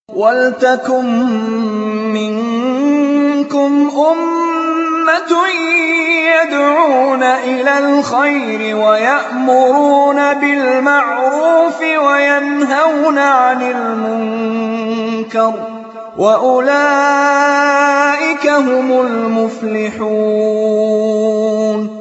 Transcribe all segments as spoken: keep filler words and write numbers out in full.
وَلْتَكُن مِّنكُمْ أُمَّةٌ يَدْعُونَ إِلَى الْخَيْرِ وَيَأْمُرُونَ بِالْمَعْرُوفِ وَيَنْهَوْنَ عَنِ الْمُنكَرِ ۚ وَأُولَٰئِكَ هُمُ الْمُفْلِحُونَ.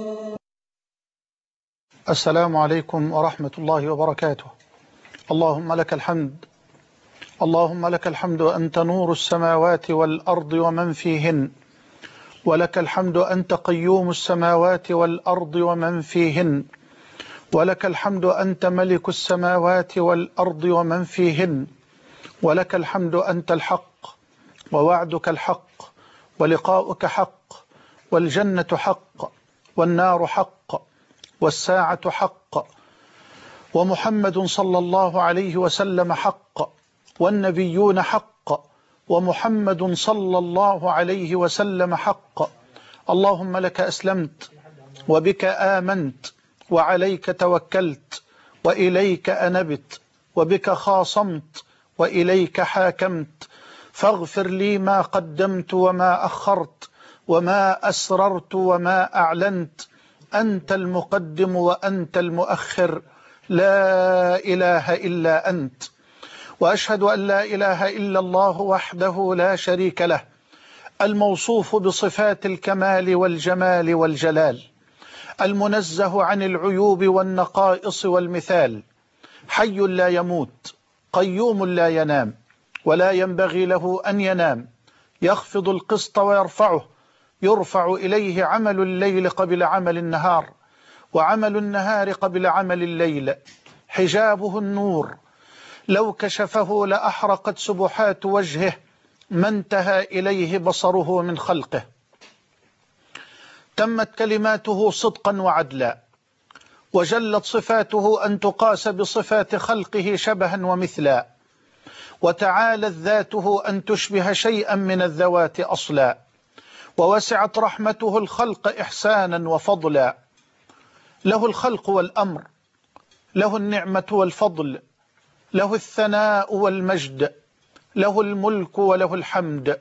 السلام عليكم ورحمة الله وبركاته. اللهم لك الحمد، اللهم لك الحمد أنت نور السماوات والأرض ومن فيهن، ولك الحمد أنت قيوم السماوات والأرض ومن فيهن، ولك الحمد أنت ملك السماوات والأرض ومن فيهن، ولك الحمد أنت الحق ووعدك الحق ولقاؤك حق والجنة حق والنار حق والساعة حق ومحمد صلى الله عليه وسلم حق والنبيون حق ومحمد صلى الله عليه وسلم حق. اللهم لك أسلمت وبك آمنت وعليك توكلت وإليك أنبت وبك خاصمت وإليك حاكمت، فاغفر لي ما قدمت وما أخرت وما أسررت وما أعلنت، أنت المقدم وأنت المؤخر، لا إله إلا أنت. وأشهد أن لا إله إلا الله وحده لا شريك له، الموصوف بصفات الكمال والجمال والجلال، المنزه عن العيوب والنقائص والمثال، حي لا يموت، قيوم لا ينام ولا ينبغي له أن ينام، يخفض القسط ويرفعه، يرفع إليه عمل الليل قبل عمل النهار، وعمل النهار قبل عمل الليل، حجابه النور، لو كشفه لأحرقت سبحات وجهه، ما انتهى إليه بصره من خلقه. تمت كلماته صدقا وعدلا، وجلت صفاته أن تقاس بصفات خلقه شبها ومثلا، وتعالت ذاته أن تشبه شيئا من الذوات أصلا، ووسعت رحمته الخلق إحسانا وفضلا. له الخلق والأمر، له النعمة والفضل، له الثناء والمجد، له الملك وله الحمد.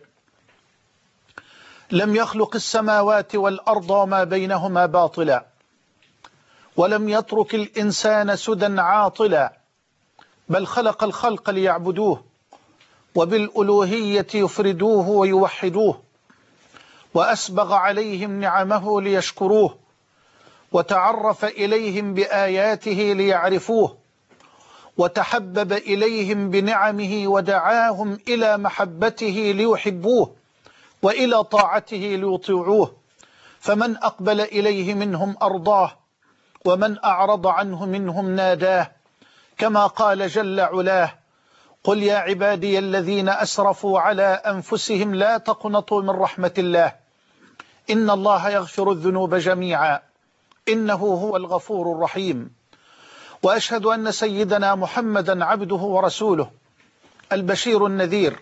لم يخلق السماوات والأرض وما بينهما باطلا، ولم يترك الإنسان سدى عاطلا، بل خلق الخلق ليعبدوه وبالألوهية يفردوه ويوحدوه، وأسبغ عليهم نعمه ليشكروه، وتعرف إليهم بآياته ليعرفوه، وتحبب إليهم بنعمه ودعاهم إلى محبته ليحبوه وإلى طاعته ليطيعوه. فمن أقبل إليه منهم أرضاه، ومن أعرض عنه منهم ناداه، كما قال جل علاه: قل يا عبادي الذين أسرفوا على أنفسهم لا تقنطوا من رحمة الله، إن الله يغفر الذنوب جميعا إنه هو الغفور الرحيم. وأشهد أن سيدنا محمدا عبده ورسوله، البشير النذير،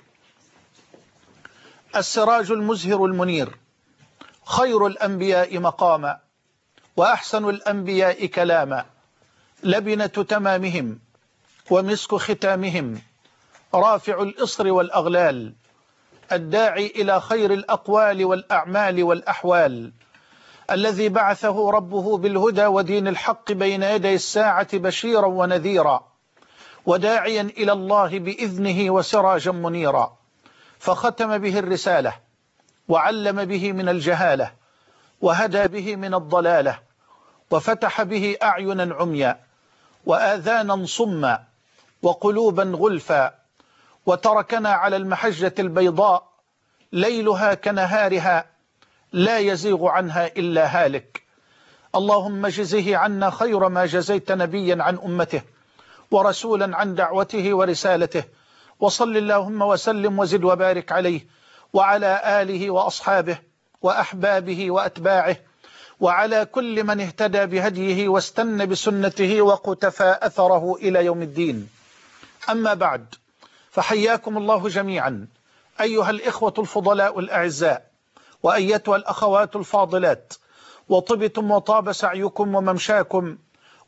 السراج المزهر المنير، خير الأنبياء مقاما وأحسن الأنبياء كلاما، لبنة تمامهم ومسك ختامهم، رافع الإصر والأغلال، الداعي إلى خير الأقوال والأعمال والأحوال، الذي بعثه ربه بالهدى ودين الحق بين يدي الساعة بشيرا ونذيرا، وداعيا إلى الله بإذنه وسراجا منيرا، فختم به الرسالة، وعلم به من الجهالة، وهدى به من الضلالة، وفتح به أعينا عميا وآذانا صما وقلوبا غلفا، وتركنا على المحجة البيضاء ليلها كنهارها لا يزيغ عنها إلا هالك. اللهم جزه عنا خير ما جزيت نبيا عن أمته ورسولا عن دعوته ورسالته، وصل اللهم وسلم وزد وبارك عليه وعلى آله وأصحابه وأحبابه وأتباعه، وعلى كل من اهتدى بهديه واستنى بسنته وقتفى أثره إلى يوم الدين. أما بعد، فحياكم الله جميعا أيها الإخوة الفضلاء الأعزاء، وأيتها الأخوات الفاضلات، وطبتم وطاب سعيكم وممشاكم،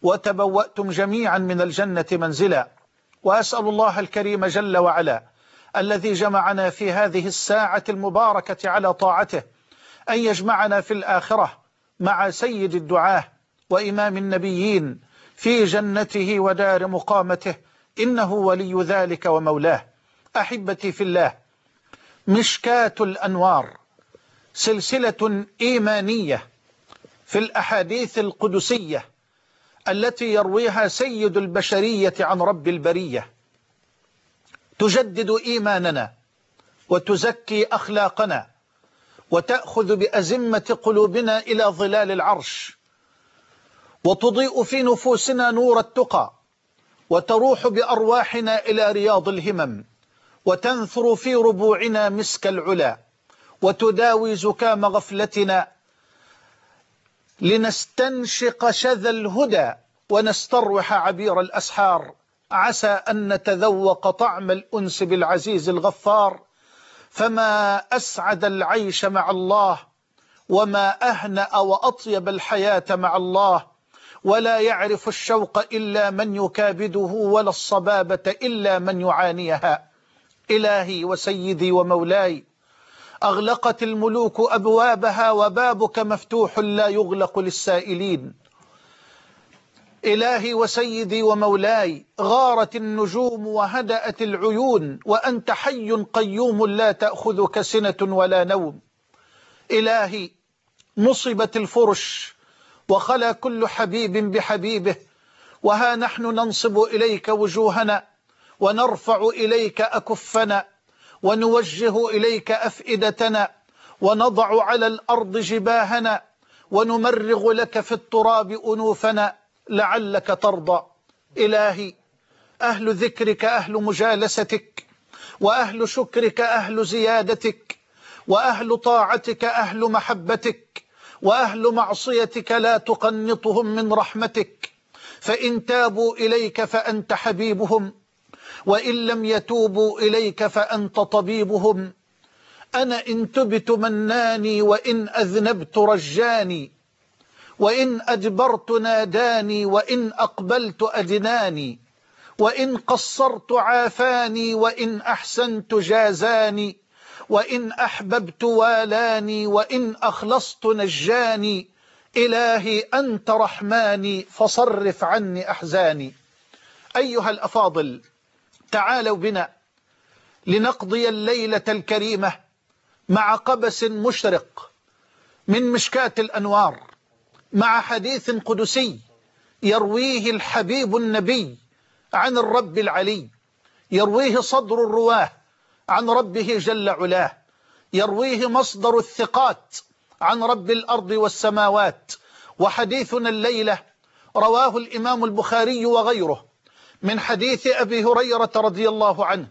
وتبوأتم جميعا من الجنة منزلا. وأسأل الله الكريم جل وعلا الذي جمعنا في هذه الساعة المباركة على طاعته أن يجمعنا في الآخرة مع سيد الدعاة وإمام النبيين في جنته ودار مقامته، إنه ولي ذلك ومولاه. أحبتي في الله، مشكاة الأنوار سلسلة إيمانية في الأحاديث القدسية التي يرويها سيد البشرية عن رب البرية، تجدد إيماننا وتزكي أخلاقنا وتأخذ بأزمة قلوبنا إلى ظلال العرش، وتضيء في نفوسنا نور التقى، وتروح بأرواحنا إلى رياض الهمم، وتنثر في ربوعنا مسك العلا، وتداوي زكام غفلتنا لنستنشق شذا الهدى ونستروح عبير الأسحار، عسى أن نتذوق طعم الأنس بالعزيز الغفار. فما أسعد العيش مع الله، وما أهنأ وأطيب الحياة مع الله، ولا يعرف الشوق إلا من يكابده، ولا الصبابة إلا من يعانيها. إلهي وسيدي ومولاي، أغلقت الملوك أبوابها وبابك مفتوح لا يغلق للسائلين. إلهي وسيدي ومولاي، غارت النجوم وهدأت العيون، وأنت حي قيوم لا تأخذك سنة ولا نوم. إلهي، نصبت الفرش وخلا كل حبيب بحبيبه، وها نحن ننصب إليك وجوهنا، ونرفع إليك أكفنا، ونوجه إليك أفئدتنا، ونضع على الأرض جباهنا، ونمرغ لك في التراب أنوفنا لعلك ترضى. إلهي، أهل ذكرك أهل مجالستك، وأهل شكرك أهل زيادتك، وأهل طاعتك أهل محبتك، وأهل معصيتك لا تقنطهم من رحمتك، فإن تابوا إليك فأنت حبيبهم، وإن لم يتوبوا إليك فأنت طبيبهم. أنا إن تبت مناني، وإن أذنبت رجاني، وإن أدبرت ناداني، وإن أقبلت أدناني، وإن قصرت عافاني، وإن أحسنت جازاني، وإن أحببت والاني، وإن أخلصت نجاني. إلهي أنت رحماني فصرف عني أحزاني. أيها الأفاضل، تعالوا بنا لنقضي الليلة الكريمة مع قبس مشرق من مشكاة الأنوار، مع حديث قدسي يرويه الحبيب النبي عن الرب العلي، يرويه صدر الرواه عن ربه جل علاه، يرويه مصدر الثقات عن رب الأرض والسماوات. وحديثنا الليلة رواه الإمام البخاري وغيره من حديث أبي هريرة رضي الله عنه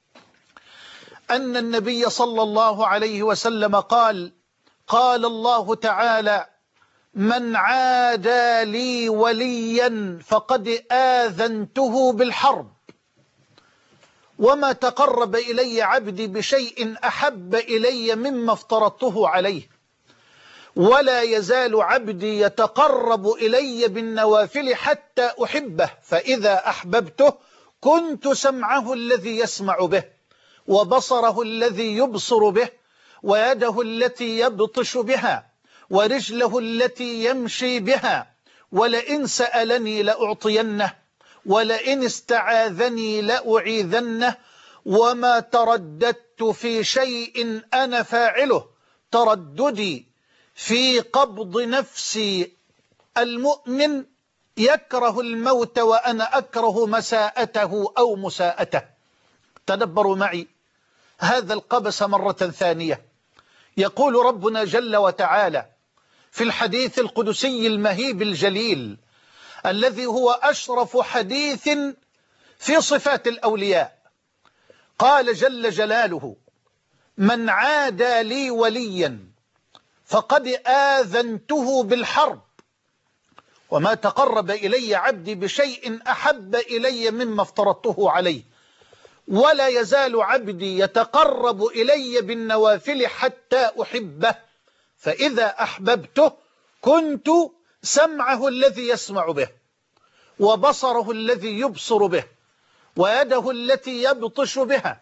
أن النبي صلى الله عليه وسلم قال: قال الله تعالى: من عادى لي وليا فقد آذنته بالحرب، وما تقرب إلي عبدي بشيء أحب إلي مما افترضته عليه، ولا يزال عبدي يتقرب إلي بالنوافل حتى أحبه، فإذا أحببته كنت سمعه الذي يسمع به، وبصره الذي يبصر به، ويده التي يبطش بها، ورجله التي يمشي بها، ولئن سألني لأعطينه، ولئن استعاذني لأعيذنه، وما ترددت في شيء أنا فاعله ترددي في قبض نفسي. المؤمن يكره الموت وأنا أكره مساءته أو مساءته. تدبروا معي هذا القبس مرة ثانية. يقول ربنا جل وتعالى في الحديث القدسي المهيب الجليل الذي هو أشرف حديث في صفات الأولياء، قال جل جلاله: من عادى لي وليا فقد آذنته بالحرب، وما تقرب إلي عبدي بشيء أحب إلي مما افترضته عليه، ولا يزال عبدي يتقرب إلي بالنوافل حتى أحبه، فإذا أحببته كنت سمعه الذي يسمع به، وبصره الذي يبصر به، ويده التي يبطش بها،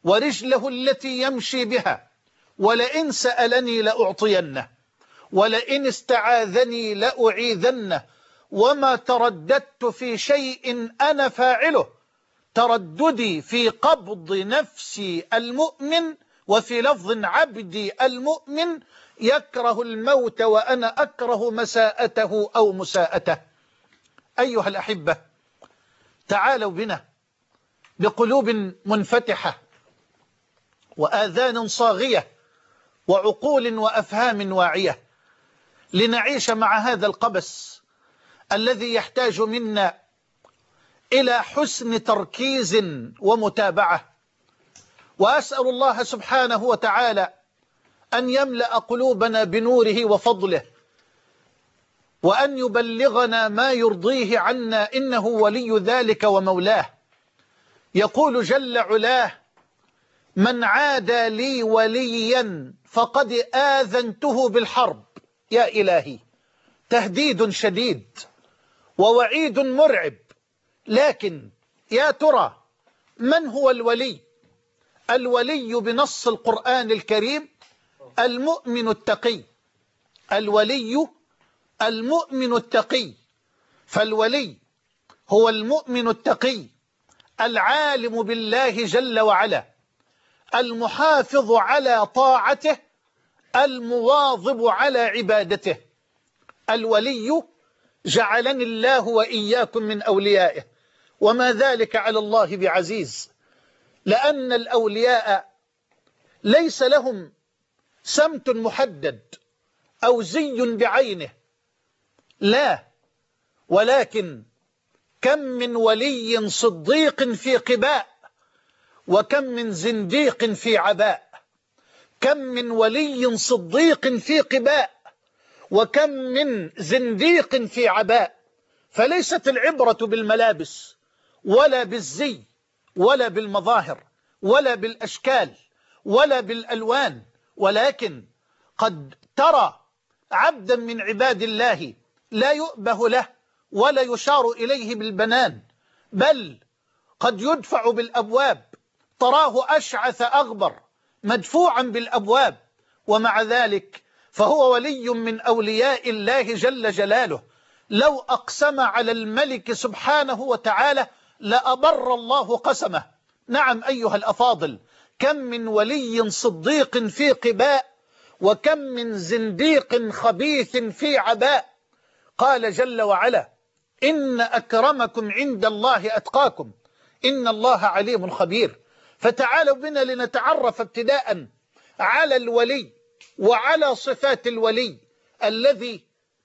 ورجله التي يمشي بها، ولئن سألني لأعطينه، ولئن استعاذني لأعيذنه، وما ترددت في شيء أنا فاعله ترددي في قبض نفسي المؤمن، وفي لفظ عبدي المؤمن يكره الموت وأنا أكره مساءته أو مساءته. أيها الأحبة، تعالوا بنا بقلوب منفتحة وآذان صاغية وعقول وأفهام واعية لنعيش مع هذا القبس الذي يحتاج منا إلى حسن تركيز ومتابعة. وأسأل الله سبحانه وتعالى أن يملأ قلوبنا بنوره وفضله، وأن يبلغنا ما يرضيه عنا، إنه ولي ذلك ومولاه. يقول جل علاه: من عادى لي وليا فقد آذنته بالحرب. يا إلهي، تهديد شديد ووعيد مرعب. لكن يا ترى من هو الولي؟ الولي بنص القرآن الكريم المؤمن التقي. الولي المؤمن التقي. فالولي هو المؤمن التقي العالم بالله جل وعلا، المحافظ على طاعته، المواظب على عبادته. الولي جعلني الله وإياكم من أوليائه، وما ذلك على الله بعزيز. لأن الأولياء ليس لهم سمت محدد أو زي بعينه، لا، ولكن كم من ولي صديق في قباء، وكم من زنديق في عباء. كم من ولي صديق في قباء، وكم من زنديق في عباء. فليست العبرة بالملابس ولا بالزي ولا بالمظاهر ولا بالأشكال ولا بالألوان، ولكن قد ترى عبدا من عباد الله لا يؤبه له ولا يشار إليه بالبنان، بل قد يدفع بالأبواب، تراه أشعث أغبر مدفوعا بالأبواب، ومع ذلك فهو ولي من أولياء الله جل جلاله. لو أقسم على الملك سبحانه وتعالى لأبر الله قسمه. نعم أيها الأفاضل، كم من ولي صديق في قباء، وكم من زنديق خبيث في عباء. قال جل وعلا: إن أكرمكم عند الله أتقاكم إن الله عليم خبير. فتعالوا بنا لنتعرف ابتداء على الولي وعلى صفات الولي الذي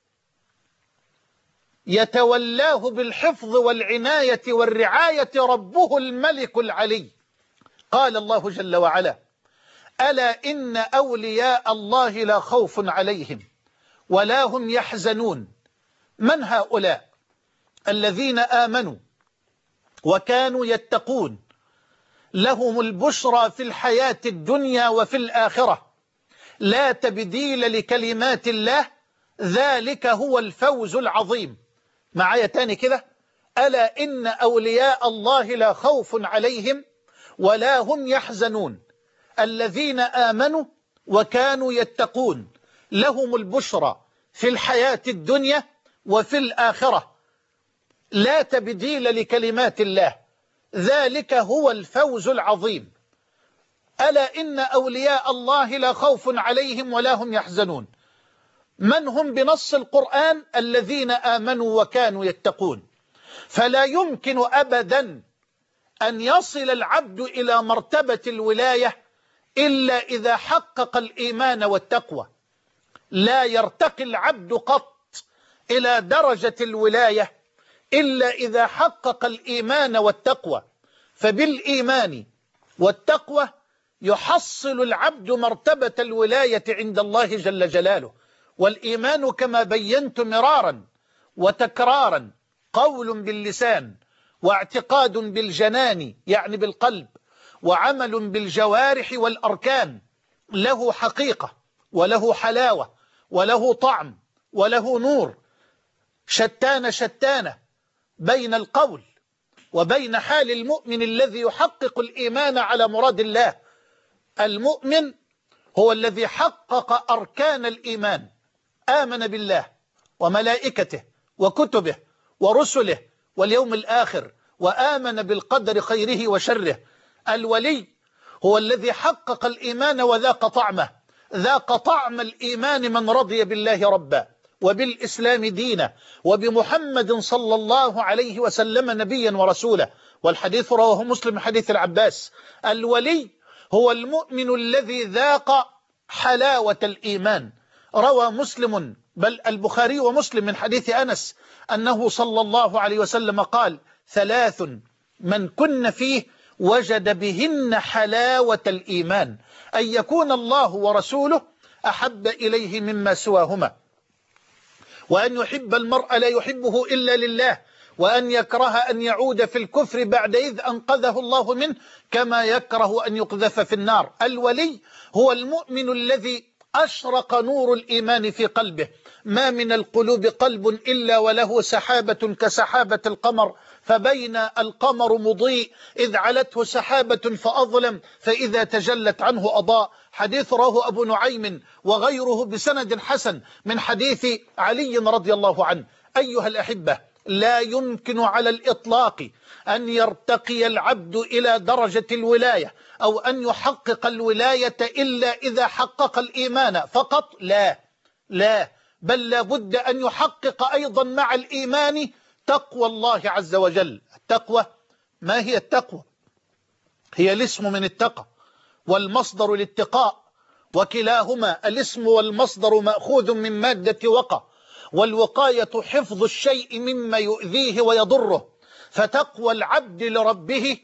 يتولاه بالحفظ والعناية والرعاية ربه الملك العلي. قال الله جل وعلا: ألا إن أولياء الله لا خوف عليهم ولا هم يحزنون. من هؤلاء؟ الذين آمنوا وكانوا يتقون، لهم البشرى في الحياة الدنيا وفي الآخرة، لا تبديل لكلمات الله، ذلك هو الفوز العظيم. معايا تاني كده: ألا إن أولياء الله لا خوف عليهم ولا هم يحزنون. الذين آمنوا وكانوا يتقون لهم البشرى في الحياة الدنيا وفي الآخرة، لا تبديل لكلمات الله، ذلك هو الفوز العظيم. ألا إن أولياء الله لا خوف عليهم ولا هم يحزنون. من هم بنص القرآن؟ الذين آمنوا وكانوا يتقون. فلا يمكن أبدا أن يصل العبد إلى مرتبة الولاية إلا إذا حقق الإيمان والتقوى. لا يرتقي العبد قط إلى درجة الولاية إلا إذا حقق الإيمان والتقوى. فبالإيمان والتقوى يحصل العبد مرتبة الولاية عند الله جل جلاله. والإيمان كما بينت مرارا وتكرارا قول باللسان، واعتقاد بالجنان يعني بالقلب، وعمل بالجوارح والأركان، له حقيقة وله حلاوة وله طعم وله نور، شتان شتانة بين القول وبين حال المؤمن الذي يحقق الإيمان على مراد الله. المؤمن هو الذي حقق أركان الإيمان، آمن بالله وملائكته وكتبه ورسله واليوم الآخر، وآمن بالقدر خيره وشره. الولي هو الذي حقق الإيمان وذاق طعمه، ذاق طعم الإيمان من رضي بالله ربا وبالإسلام دينا وبمحمد صلى الله عليه وسلم نبيا ورسولا. والحديث رواه مسلم حديث العباس. الولي هو المؤمن الذي ذاق حلاوة الإيمان. روى مسلم بل البخاري ومسلم من حديث أنس أنه صلى الله عليه وسلم قال: ثلاث من كن فيه وجد بهن حلاوة الإيمان: أن يكون الله ورسوله أحب إليه مما سواهما، وأن يحب المرء لا يحبه إلا لله، وأن يكره أن يعود في الكفر بعد إذ أنقذه الله منه، كما يكره أن يقذف في النار. الولي هو المؤمن الذي أشرق نور الإيمان في قلبه. ما من القلوب قلب إلا وله سحابة كسحابة القمر، فبين القمر مضيء إذ علته سحابة فأظلم، فإذا تجلت عنه أضاء. حديث رواه أبو نعيم وغيره بسند حسن من حديث علي رضي الله عنه. أيها الأحبة، لا يمكن على الإطلاق أن يرتقي العبد إلى درجة الولاية أو أن يحقق الولاية إلا إذا حقق الإيمان فقط. لا لا بل لابد أن يحقق أيضا مع الإيمان تقوى الله عز وجل. التقوى، ما هي التقوى؟ هي الاسم من التقى والمصدر الاتقاء، وكلاهما الاسم والمصدر مأخوذ من مادة وقى، والوقاية حفظ الشيء مما يؤذيه ويضره. فتقوى العبد لربه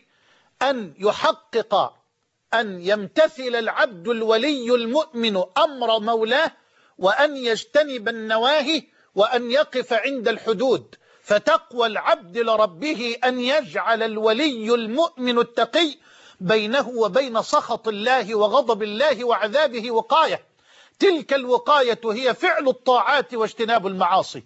أن يحقق أن يمتثل العبد الولي المؤمن أمر مولاه، وأن يجتنب النواهي، وأن يقف عند الحدود. فتقوى العبد لربه أن يجعل الولي المؤمن التقي بينه وبين سخط الله وغضب الله وعذابه وقاية. تلك الوقاية هي فعل الطاعات واجتناب المعاصي.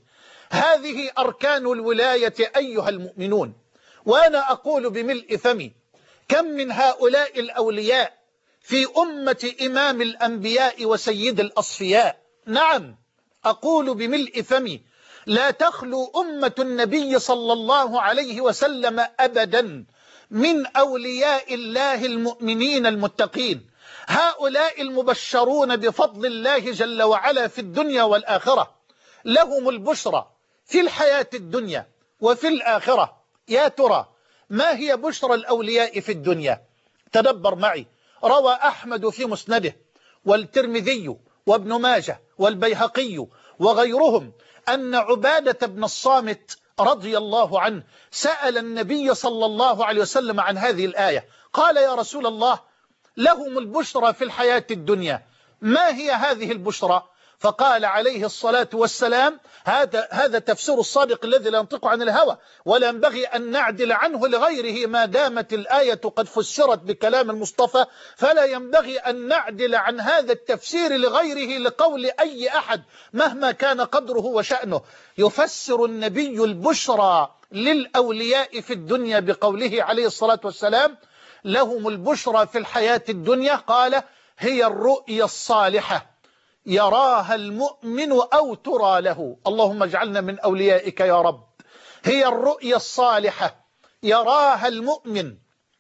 هذه أركان الولاية أيها المؤمنون. وأنا أقول بملء فمي: كم من هؤلاء الأولياء في أمة إمام الأنبياء وسيد الأصفياء. نعم، أقول بملء فمي: لا تخلو أمة النبي صلى الله عليه وسلم أبدا من أولياء الله المؤمنين المتقين. هؤلاء المبشرون بفضل الله جل وعلا في الدنيا والآخرة، لهم البشرى في الحياة الدنيا وفي الآخرة. يا ترى ما هي بشرى الأولياء في الدنيا؟ تدبر معي. روى أحمد في مسنده والترمذي وابن ماجه والبيهقي وغيرهم أن عبادة بن الصامت رضي الله عنه سأل النبي صلى الله عليه وسلم عن هذه الآية. قال: يا رسول الله، لهم البشرى في الحياة الدنيا، ما هي هذه البشرى؟ فقال عليه الصلاة والسلام: هذا هذا تفسير الصادق الذي لا ينطق عن الهوى، ولا ينبغي أن نعدل عنه لغيره. ما دامت الآية قد فسرت بكلام المصطفى فلا ينبغي أن نعدل عن هذا التفسير لغيره لقول أي أحد مهما كان قدره وشأنه. يفسر النبي البشرى للأولياء في الدنيا بقوله عليه الصلاة والسلام: لهم البشرى في الحياة الدنيا. قال: هي الرؤيا الصالحة يراها المؤمن أو ترى له. اللهم اجعلنا من أوليائك يا رب. هي الرؤيا الصالحة يراها المؤمن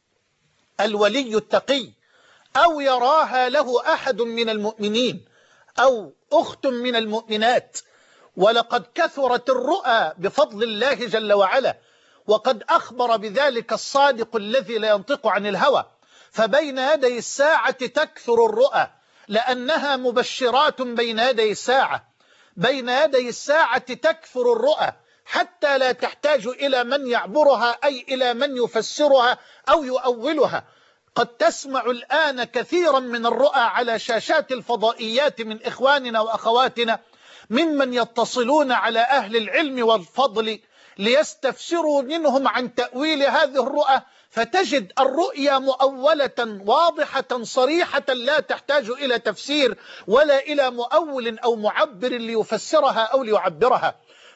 الولي التقي، أو يراها له أحد من المؤمنين أو أخت من المؤمنات. ولقد كثرت الرؤى بفضل الله جل وعلا، وقد أخبر بذلك الصادق الذي لا ينطق عن الهوى. فبين يدي الساعة تكثر الرؤى لأنها مبشرات بين يدي الساعة. بين يدي الساعة تكثر الرؤى حتى لا تحتاج إلى من يعبرها، أي إلى من يفسرها أو يؤولها. قد تسمع الآن كثيرا من الرؤى على شاشات الفضائيات من إخواننا وأخواتنا ممن يتصلون على أهل العلم والفضل ليستفسروا منهم عن تأويل هذه الرؤى، فتجد الرؤيا مؤولة واضحة صريحة لا تحتاج إلى تفسير ولا إلى مؤول أو معبر ليفسرها أو ليعبرها.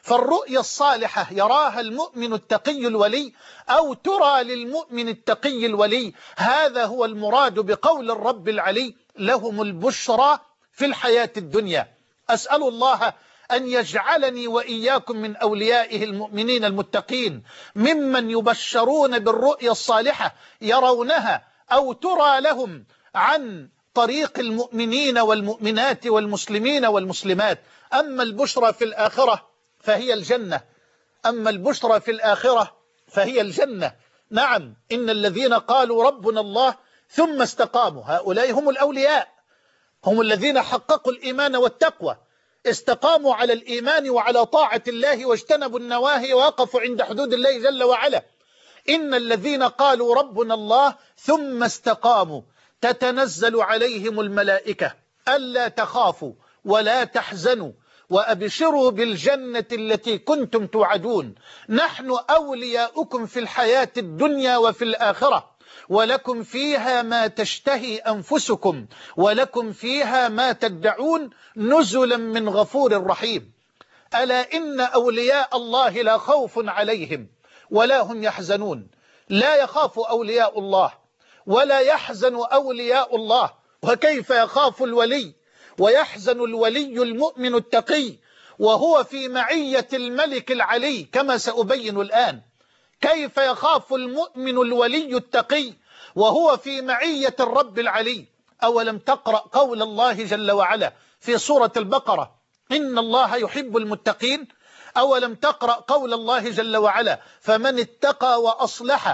فالرؤيا الصالحة يراها المؤمن التقي الولي أو ترى للمؤمن التقي الولي، هذا هو المراد بقول الرب العلي: لهم البشرى في الحياة الدنيا. أسأل الله أن يجعلني وإياكم من أوليائه المؤمنين المتقين، ممن يبشرون بالرؤيا الصالحة يرونها أو ترى لهم عن طريق المؤمنين والمؤمنات والمسلمين والمسلمات. أما البشرى في الآخرة فهي الجنة، أما البشرى في الآخرة فهي الجنة. نعم، إن الذين قالوا ربنا الله ثم استقاموا هؤلاء هم الأولياء، هم الذين حققوا الإيمان والتقوى، استقاموا على الإيمان وعلى طاعة الله واجتنبوا النواهي ووقفوا عند حدود الله جل وعلا. إن الذين قالوا ربنا الله ثم استقاموا تتنزل عليهم الملائكة ألا تخافوا ولا تحزنوا وأبشروا بالجنة التي كنتم توعدون، نحن أولياؤكم في الحياة الدنيا وفي الآخرة، ولكم فيها ما تشتهي أنفسكم ولكم فيها ما تدعون، نزلا من غفور رحيم. ألا إن أولياء الله لا خوف عليهم ولا هم يحزنون. لا يخاف أولياء الله ولا يحزن أولياء الله. وكيف يخاف الولي ويحزن الولي المؤمن التقي وهو في معية الملك العلي كما سأبين الآن؟ كيف يخاف المؤمن الولي التقي وهو في معية الرب العلي؟ أولم تقرأ قول الله جل وعلا في سورة البقرة: إن الله يحب المتقين؟ أولم تقرأ قول الله جل وعلا: فمن اتقى وأصلح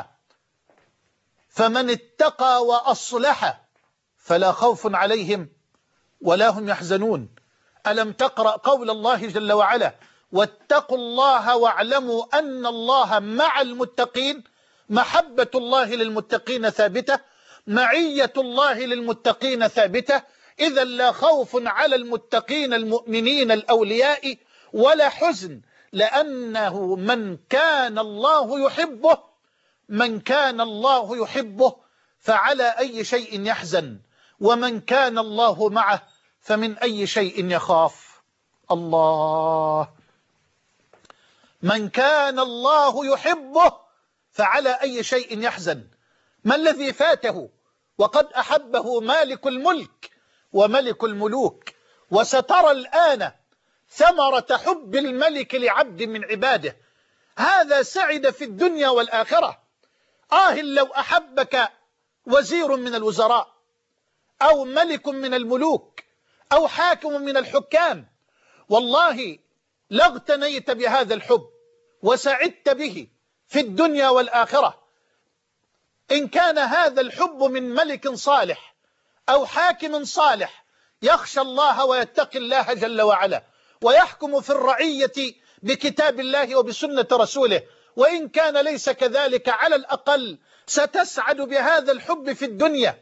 فمن اتقى وأصلح فلا خوف عليهم ولا هم يحزنون؟ ألم تقرأ قول الله جل وعلا: واتقوا الله واعلموا أن الله مع المتقين؟ محبة الله للمتقين ثابتة، معية الله للمتقين ثابتة. إذا لا خوف على المتقين المؤمنين الأولياء ولا حزن، لأنه من كان الله يحبه من كان الله يحبه فعلى أي شيء يحزن، ومن كان الله معه فمن أي شيء يخاف. الله، من كان الله يحبه فعلى أي شيء يحزن. ما الذي فاته وقد أحبه مالك الملك وملك الملوك؟ وسترى الآن ثمرة حب الملك لعبد من عباده، هذا سعد في الدنيا والآخرة. آه لو أحبك وزير من الوزراء أو ملك من الملوك أو حاكم من الحكام، والله لاغتنيت بهذا الحب وسعدت به في الدنيا والآخرة. إن كان هذا الحب من ملك صالح أو حاكم صالح يخشى الله ويتقي الله جل وعلا ويحكم في الرعية بكتاب الله وبسنة رسوله، وإن كان ليس كذلك على الأقل ستسعد بهذا الحب في الدنيا.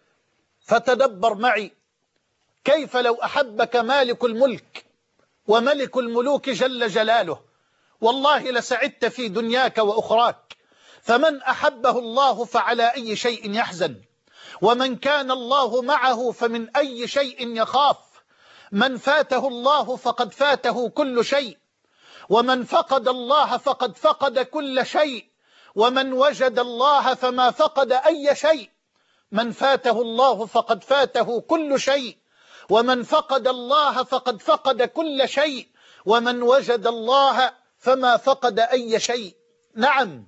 فتدبر معي كيف لو أحبك مالك الملك وملك الملوك جل جلاله، والله لسعدت في دنياك وأخراك. فمن أحبه الله فعلى أي شيء يحزن، ومن كان الله معه فمن أي شيء يخاف. من فاته الله فقد فاته كل شيء، ومن فقد الله فقد فقد كل شيء، ومن وجد الله فما فقد أي شيء. من فاته الله فقد فاته كل شيء، ومن فقد الله فقد فقد كل شيء، ومن وجد الله فما فقد أي شيء. نعم،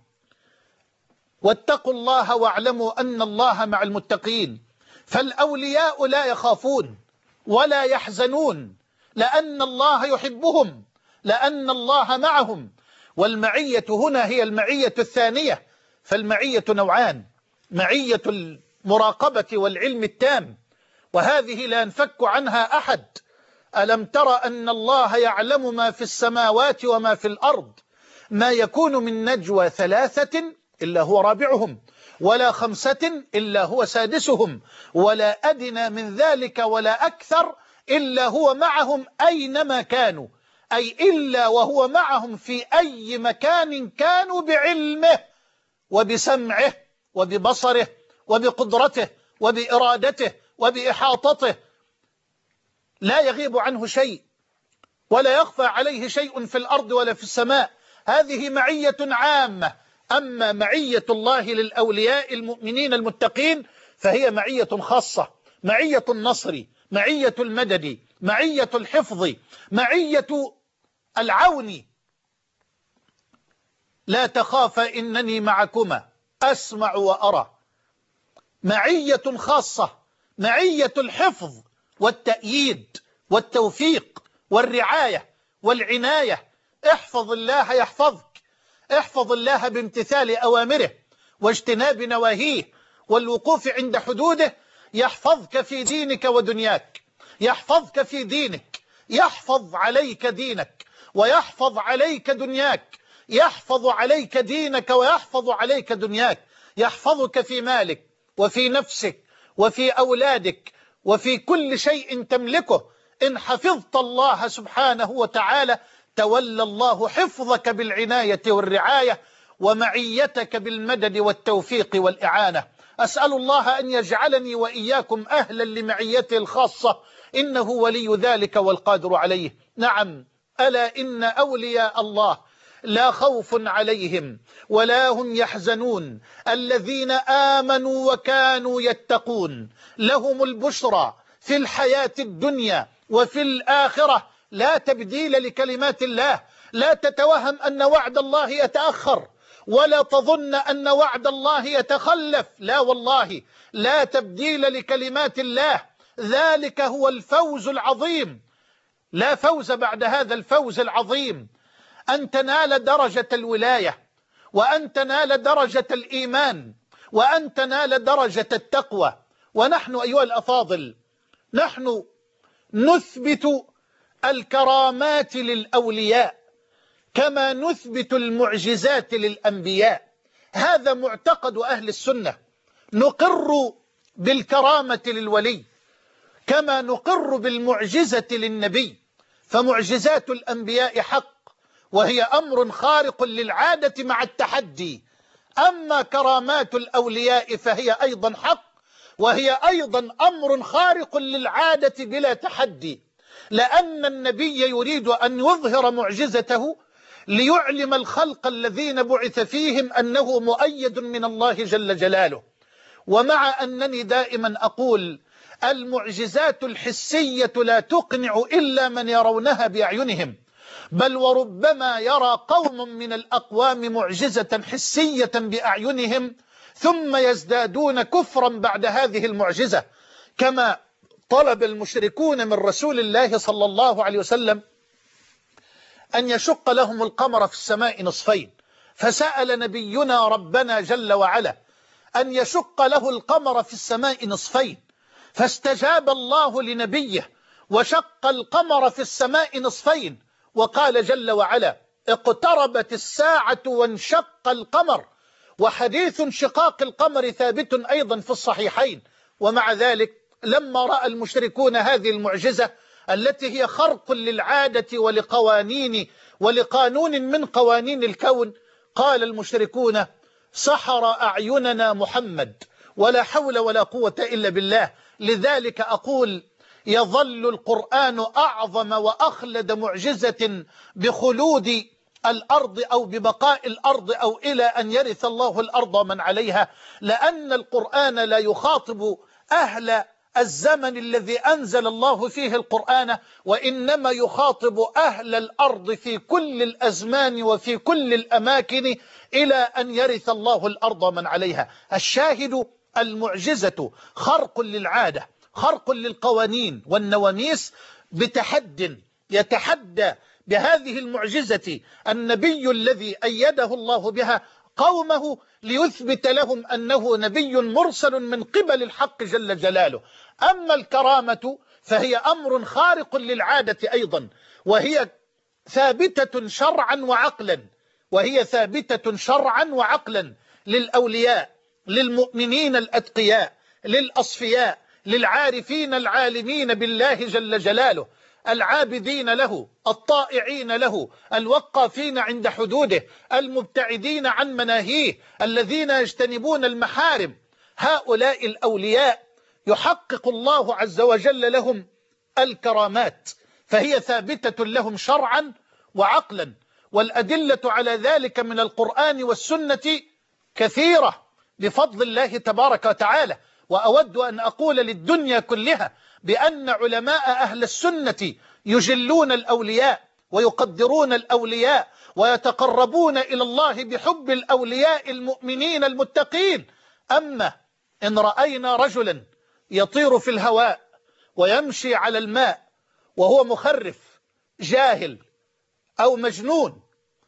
واتقوا الله واعلموا أن الله مع المتقين. فالأولياء لا يخافون ولا يحزنون، لأن الله يحبهم، لأن الله معهم. والمعية هنا هي المعية الثانية. فالمعية نوعان: معية المراقبة والعلم التام، وهذه لا ينفك عنها أحد. ألم تر أن الله يعلم ما في السماوات وما في الأرض؟ ما يكون من نجوى ثلاثة إلا هو رابعهم، ولا خمسة إلا هو سادسهم، ولا أدنى من ذلك ولا أكثر إلا هو معهم أينما كانوا، أي إلا وهو معهم في أي مكان كانوا، بعلمه وبسمعه وببصره وبقدرته وبإرادته وبإحاطته، لا يغيب عنه شيء. ولا يخفى عليه شيء في الأرض ولا في السماء. هذه معية عامة. أما معية الله للأولياء المؤمنين المتقين فهي معية خاصة، معية النصر، معية المدد، معية الحفظ، معية العون. لا تخافا إنني معكما أسمع وأرى. معية خاصة، معية الحفظ والتأييد والتوفيق والرعاية والعناية. احفظ الله يحفظك، احفظ الله بامتثال أوامره واجتناب نواهيه والوقوف عند حدوده، يحفظك في دينك ودنياك، يحفظك في دينك، يحفظ عليك دينك ويحفظ عليك دنياك، يحفظ عليك دينك ويحفظ عليك دنياك، يحفظك في مالك وفي نفسك وفي أولادك وفي كل شيء تملكه. إن حفظت الله سبحانه وتعالى تولى الله حفظك بالعناية والرعاية ومعيتك بالمدد والتوفيق والإعانة. أسأل الله أن يجعلني وإياكم أهلا لمعيته الخاصة، إنه ولي ذلك والقادر عليه. نعم، ألا إن أولياء الله لا خوف عليهم ولا هم يحزنون، الذين آمنوا وكانوا يتقون، لهم البشرى في الحياة الدنيا وفي الآخرة. لا تبديل لكلمات الله. لا تتوهم أن وعد الله يتأخر، ولا تظن أن وعد الله يتخلف. لا والله، لا تبديل لكلمات الله. ذلك هو الفوز العظيم. لا فوز بعد هذا الفوز العظيم، أن تنال درجة الولاية، وأن تنال درجة الإيمان، وأن تنال درجة التقوى. ونحن أيها الأفاضل، نحن نثبت الكرامات للأولياء كما نثبت المعجزات للأنبياء. هذا معتقد أهل السنة. نقر بالكرامة للولي كما نقر بالمعجزة للنبي. فمعجزات الأنبياء حق، وهي أمر خارق للعادة مع التحدي. أما كرامات الأولياء فهي أيضا حق، وهي أيضا أمر خارق للعادة بلا تحدي، لأن النبي يريد أن يظهر معجزته ليعلم الخلق الذين بعث فيهم أنه مؤيد من الله جل جلاله. ومع أنني دائما أقول المعجزات الحسية لا تقنع إلا من يرونها بأعينهم، بل وربما يرى قوم من الأقوام معجزة حسية بأعينهم ثم يزدادون كفرا بعد هذه المعجزة، كما طلب المشركون من رسول الله صلى الله عليه وسلم أن يشق لهم القمر في السماء نصفين، فسأل نبينا ربنا جل وعلا أن يشق له القمر في السماء نصفين، فاستجاب الله لنبيه وشق القمر في السماء نصفين، وقال جل وعلا: اقتربت الساعة وانشق القمر. وحديث انشقاق القمر ثابت أيضا في الصحيحين. ومع ذلك لما رأى المشركون هذه المعجزة التي هي خرق للعادة ولقوانين ولقانون من قوانين الكون، قال المشركون: سحر أعيننا محمد، ولا حول ولا قوة إلا بالله. لذلك أقول: يظل القرآن أعظم وأخلد معجزة بخلود الأرض أو ببقاء الأرض أو إلى أن يرث الله الأرض من عليها، لأن القرآن لا يخاطب أهل الزمن الذي أنزل الله فيه القرآن، وإنما يخاطب أهل الأرض في كل الأزمان وفي كل الأماكن إلى أن يرث الله الأرض من عليها. الشاهد: المعجزة خرق للعادة، خرق للقوانين والنواميس، بتحد يتحدى بهذه المعجزة النبي الذي أيده الله بها قومه ليثبت لهم أنه نبي مرسل من قبل الحق جل جلاله. أما الكرامة فهي أمر خارق للعادة أيضا، وهي ثابتة شرعا وعقلا، وهي ثابتة شرعا وعقلا للأولياء، للمؤمنين الأتقياء، للأصفياء، للعارفين العالمين بالله جل جلاله، العابدين له، الطائعين له، الوقافين عند حدوده، المبتعدين عن مناهيه، الذين يجتنبون المحارم. هؤلاء الأولياء يحقق الله عز وجل لهم الكرامات، فهي ثابتة لهم شرعا وعقلا، والأدلة على ذلك من القرآن والسنة كثيرة بفضل الله تبارك وتعالى. وأود أن أقول للدنيا كلها بأن علماء أهل السنة يجلون الأولياء ويقدرون الأولياء ويتقربون إلى الله بحب الأولياء المؤمنين المتقين. أما إن رأينا رجلا يطير في الهواء ويمشي على الماء وهو مخرف جاهل أو مجنون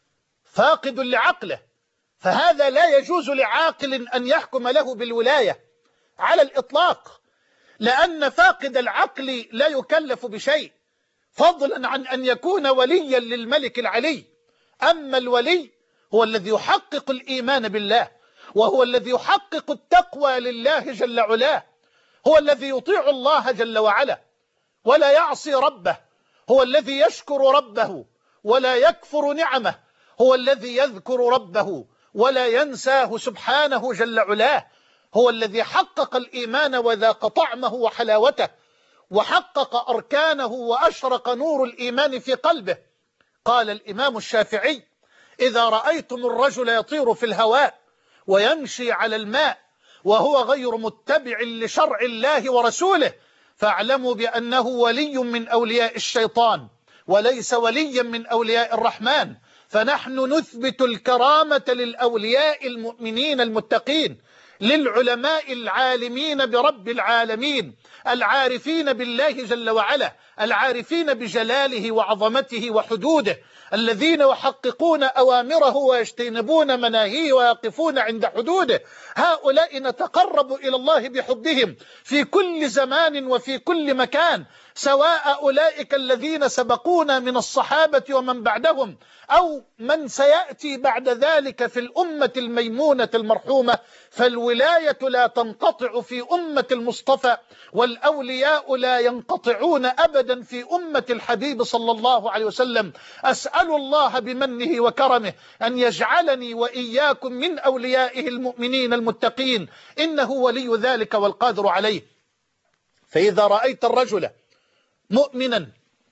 فاقد لعقله، فهذا لا يجوز لعاقل أن يحكم له بالولاية على الإطلاق، لأن فاقد العقل لا يكلف بشيء، فضلا عن أن يكون وليا للملك العلي. أما الولي هو الذي يحقق الإيمان بالله، وهو الذي يحقق التقوى لله جل علاه، هو الذي يطيع الله جل وعلا ولا يعصي ربه، هو الذي يشكر ربه ولا يكفر نعمه، هو الذي يذكر ربه ولا ينساه سبحانه جل علاه، هو الذي حقق الإيمان وذاق طعمه وحلاوته وحقق أركانه وأشرق نور الإيمان في قلبه. قال الإمام الشافعي: إذا رأيتم الرجل يطير في الهواء ويمشي على الماء وهو غير متبع لشرع الله ورسوله فاعلموا بأنه ولي من أولياء الشيطان وليس وليا من أولياء الرحمن. فنحن نثبت الكرامة للأولياء المؤمنين المتقين، للعلماء العالمين برب العالمين، العارفين بالله جل وعلا، العارفين بجلاله وعظمته وحدوده، الذين يحققون أوامره ويجتنبون مناهيه ويقفون عند حدوده. هؤلاء نتقرب إلى الله بحبهم في كل زمان وفي كل مكان، سواء أولئك الذين سبقونا من الصحابة ومن بعدهم أو من سيأتي بعد ذلك في الأمة الميمونة المرحومة. فالولاية لا تنقطع في أمة المصطفى، والأولياء لا ينقطعون أبدا في أمة الحبيب صلى الله عليه وسلم. أسأل الله بمنه وكرمه أن يجعلني وإياكم من أوليائه المؤمنين المتقين، إنه ولي ذلك والقادر عليه. فإذا رأيت الرجل مؤمنا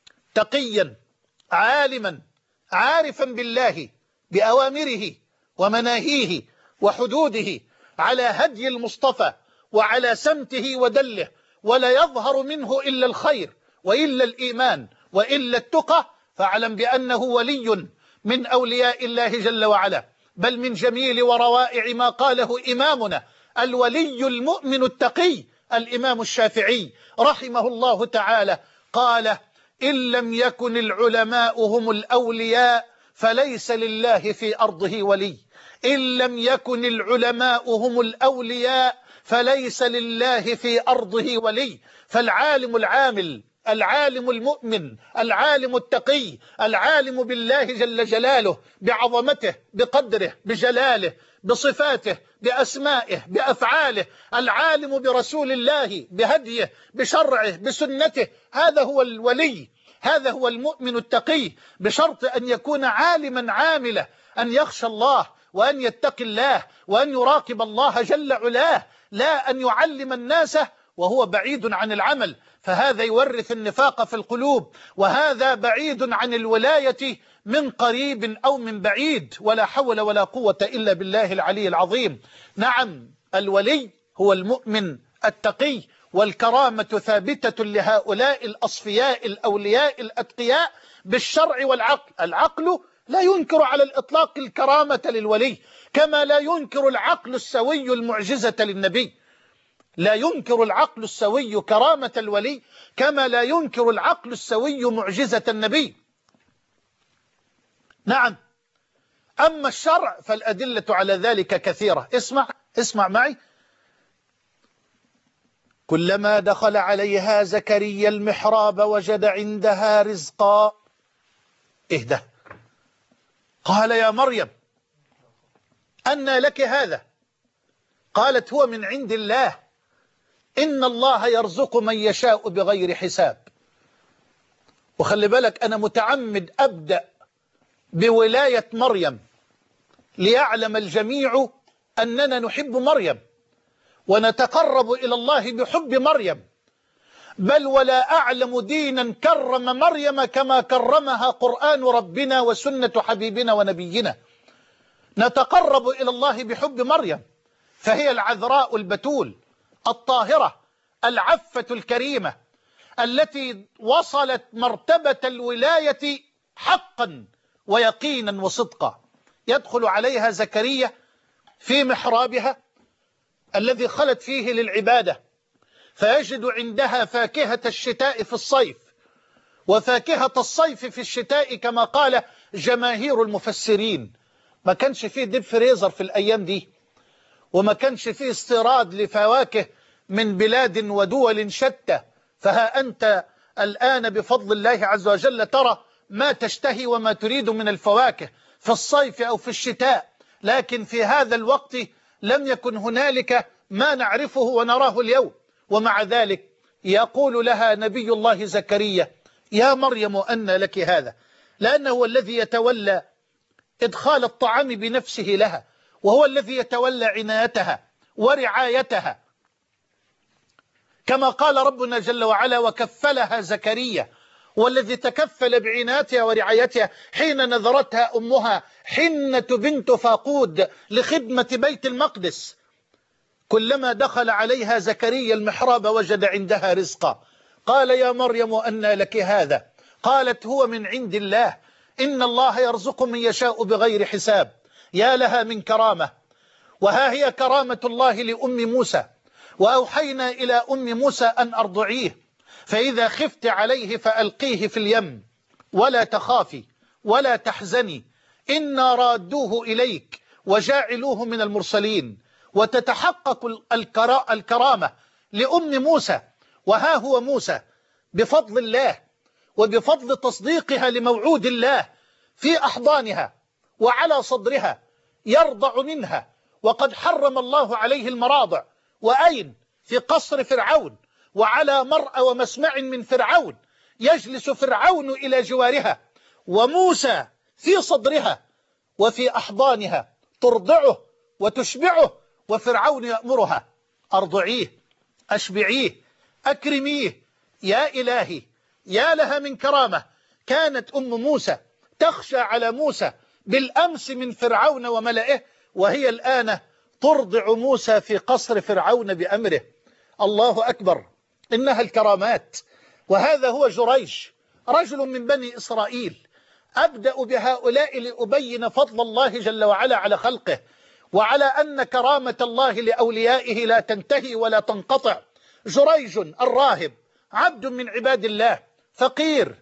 تقيا عالما عارفا بالله بأوامره ومناهيه وحدوده، على هدي المصطفى وعلى سمته ودله، ولا يظهر منه إلا الخير وإلا الإيمان وإلا التقى، فاعلم بأنه ولي من أولياء الله جل وعلا. بل من جميل وروائع ما قاله إمامنا الولي المؤمن التقي الإمام الشافعي رحمه الله تعالى، قال: إن لم يكن العلماء هم الأولياء فليس لله في أرضه ولي. إن لم يكن العلماء هم الأولياء فليس لله في أرضه ولي. فالعالم العامل، العالم المؤمن، العالم التقي، العالم بالله جل جلاله بعظمته بقدره بجلاله بصفاته بأسمائه بأفعاله، العالم برسول الله بهديه بشرعه بسنته، هذا هو الولي، هذا هو المؤمن التقي، بشرط أن يكون عالما عاملا، أن يخشى الله وأن يتقي الله وأن يراقب الله جل علاه، لا أن يعلم الناس وهو بعيد عن العمل، فهذا يورث النفاق في القلوب، وهذا بعيد عن الولاية من قريب أو من بعيد، ولا حول ولا قوة إلا بالله العلي العظيم. نعم، الولي هو المؤمن التقي، والكرامة ثابتة لهؤلاء الأصفياء الأولياء الأتقياء بالشرع والعقل. العقل لا ينكر على الإطلاق الكرامة للولي، كما لا ينكر العقل السوي المعجزة للنبي. لا ينكر العقل السوي كرامة الولي كما لا ينكر العقل السوي معجزة النبي. نعم، أما الشرع فالأدلة على ذلك كثيرة. اسمع اسمع معي: كلما دخل عليها زكريا المحراب وجد عندها رزقا. اهدى. قال: يا مريم أنى لك هذا؟ قالت: هو من عند الله، إن الله يرزق من يشاء بغير حساب. وخلي بالك، أنا متعمد أبدأ بولاية مريم ليعلم الجميع أننا نحب مريم ونتقرب إلى الله بحب مريم. بل ولا أعلم دينا كرم مريم كما كرمها قرآن ربنا وسنة حبيبنا ونبينا. نتقرب إلى الله بحب مريم، فهي العذراء البتول الطاهرة العفة الكريمة التي وصلت مرتبة الولاية حقا ويقينا وصدقا. يدخل عليها زكريا في محرابها الذي خلت فيه للعبادة، فيجد عندها فاكهة الشتاء في الصيف وفاكهة الصيف في الشتاء كما قال جماهير المفسرين. ما كانش فيه ديب فريزر في الأيام دي، وما كانش فيه استيراد لفواكه من بلاد ودول شتى، فها أنت الآن بفضل الله عز وجل ترى ما تشتهي وما تريد من الفواكه في الصيف أو في الشتاء. لكن في هذا الوقت لم يكن هنالك ما نعرفه ونراه اليوم، ومع ذلك يقول لها نبي الله زكريا: يا مريم أن لك هذا، لأنه هو الذي يتولى إدخال الطعام بنفسه لها، وهو الذي يتولى عنايتها ورعايتها، كما قال ربنا جل وعلا: وكفلها زكريا، والذي تكفل بعنايتها ورعايتها حين نذرتها أمها حنة بنت فاقود لخدمة بيت المقدس. كلما دخل عليها زكريا المحراب وجد عندها رزقا. قال: يا مريم أن لك هذا؟ قالت: هو من عند الله، إن الله يرزق من يشاء بغير حساب. يا لها من كرامة. وها هي كرامة الله لأم موسى: وأوحينا إلى أم موسى أن أرضعيه، فإذا خفت عليه فألقيه في اليم ولا تخافي ولا تحزني، إنا رادوه إليك وجاعلوه من المرسلين. وتتحقق الكرامة لأم موسى. وها هو موسى بفضل الله وبفضل تصديقها لموعود الله في أحضانها وعلى صدرها يرضع منها، وقد حرم الله عليه المراضع. وأين؟ في قصر فرعون، وعلى مرأى ومسمع من فرعون، يجلس فرعون إلى جوارها وموسى في صدرها وفي أحضانها ترضعه وتشبعه، وفرعون يأمرها: أرضعيه، أشبعيه، أكرميه. يا إلهي، يا لها من كرامة. كانت أم موسى تخشى على موسى بالأمس من فرعون وملئه، وهي الآن ترضع موسى في قصر فرعون بأمره. الله أكبر، إنها الكرامات. وهذا هو جريج، رجل من بني إسرائيل. أبدأ بهؤلاء لأبين فضل الله جل وعلا على خلقه، وعلى أن كرامة الله لأوليائه لا تنتهي ولا تنقطع. جريج الراهب عبد من عباد الله، فقير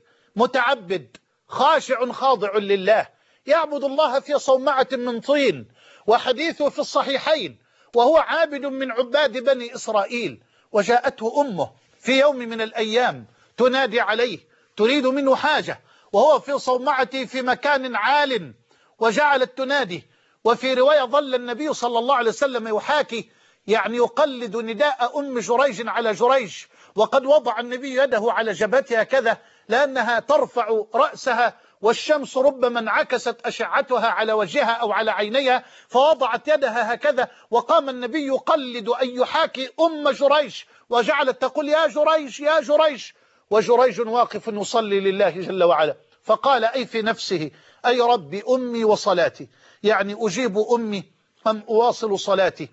متعبد خاشع خاضع لله، يعبد الله في صومعة من طين، وحديثه في الصحيحين، وهو عابد من عباد بني إسرائيل. وجاءته أمه في يوم من الأيام تنادي عليه، تريد منه حاجة، وهو في صومعته في مكان عال، وجعلت تنادي. وفي رواية ظل النبي صلى الله عليه وسلم يحاكي، يعني يقلد نداء أم جريج على جريج، وقد وضع النبي يده على جبهتها كذا لأنها ترفع رأسها، والشمس ربما انعكست أشعتها على وجهها أو على عينيها، فوضعت يدها هكذا، وقام النبي يقلد أن يحاكي أم جريج، وجعلت تقول: يا جريج يا جريج، وجريج واقف يصلي لله جل وعلا. فقال أي في نفسه: أي ربي أمي وصلاتي، يعني أجيب أمي أم أواصل صلاتي؟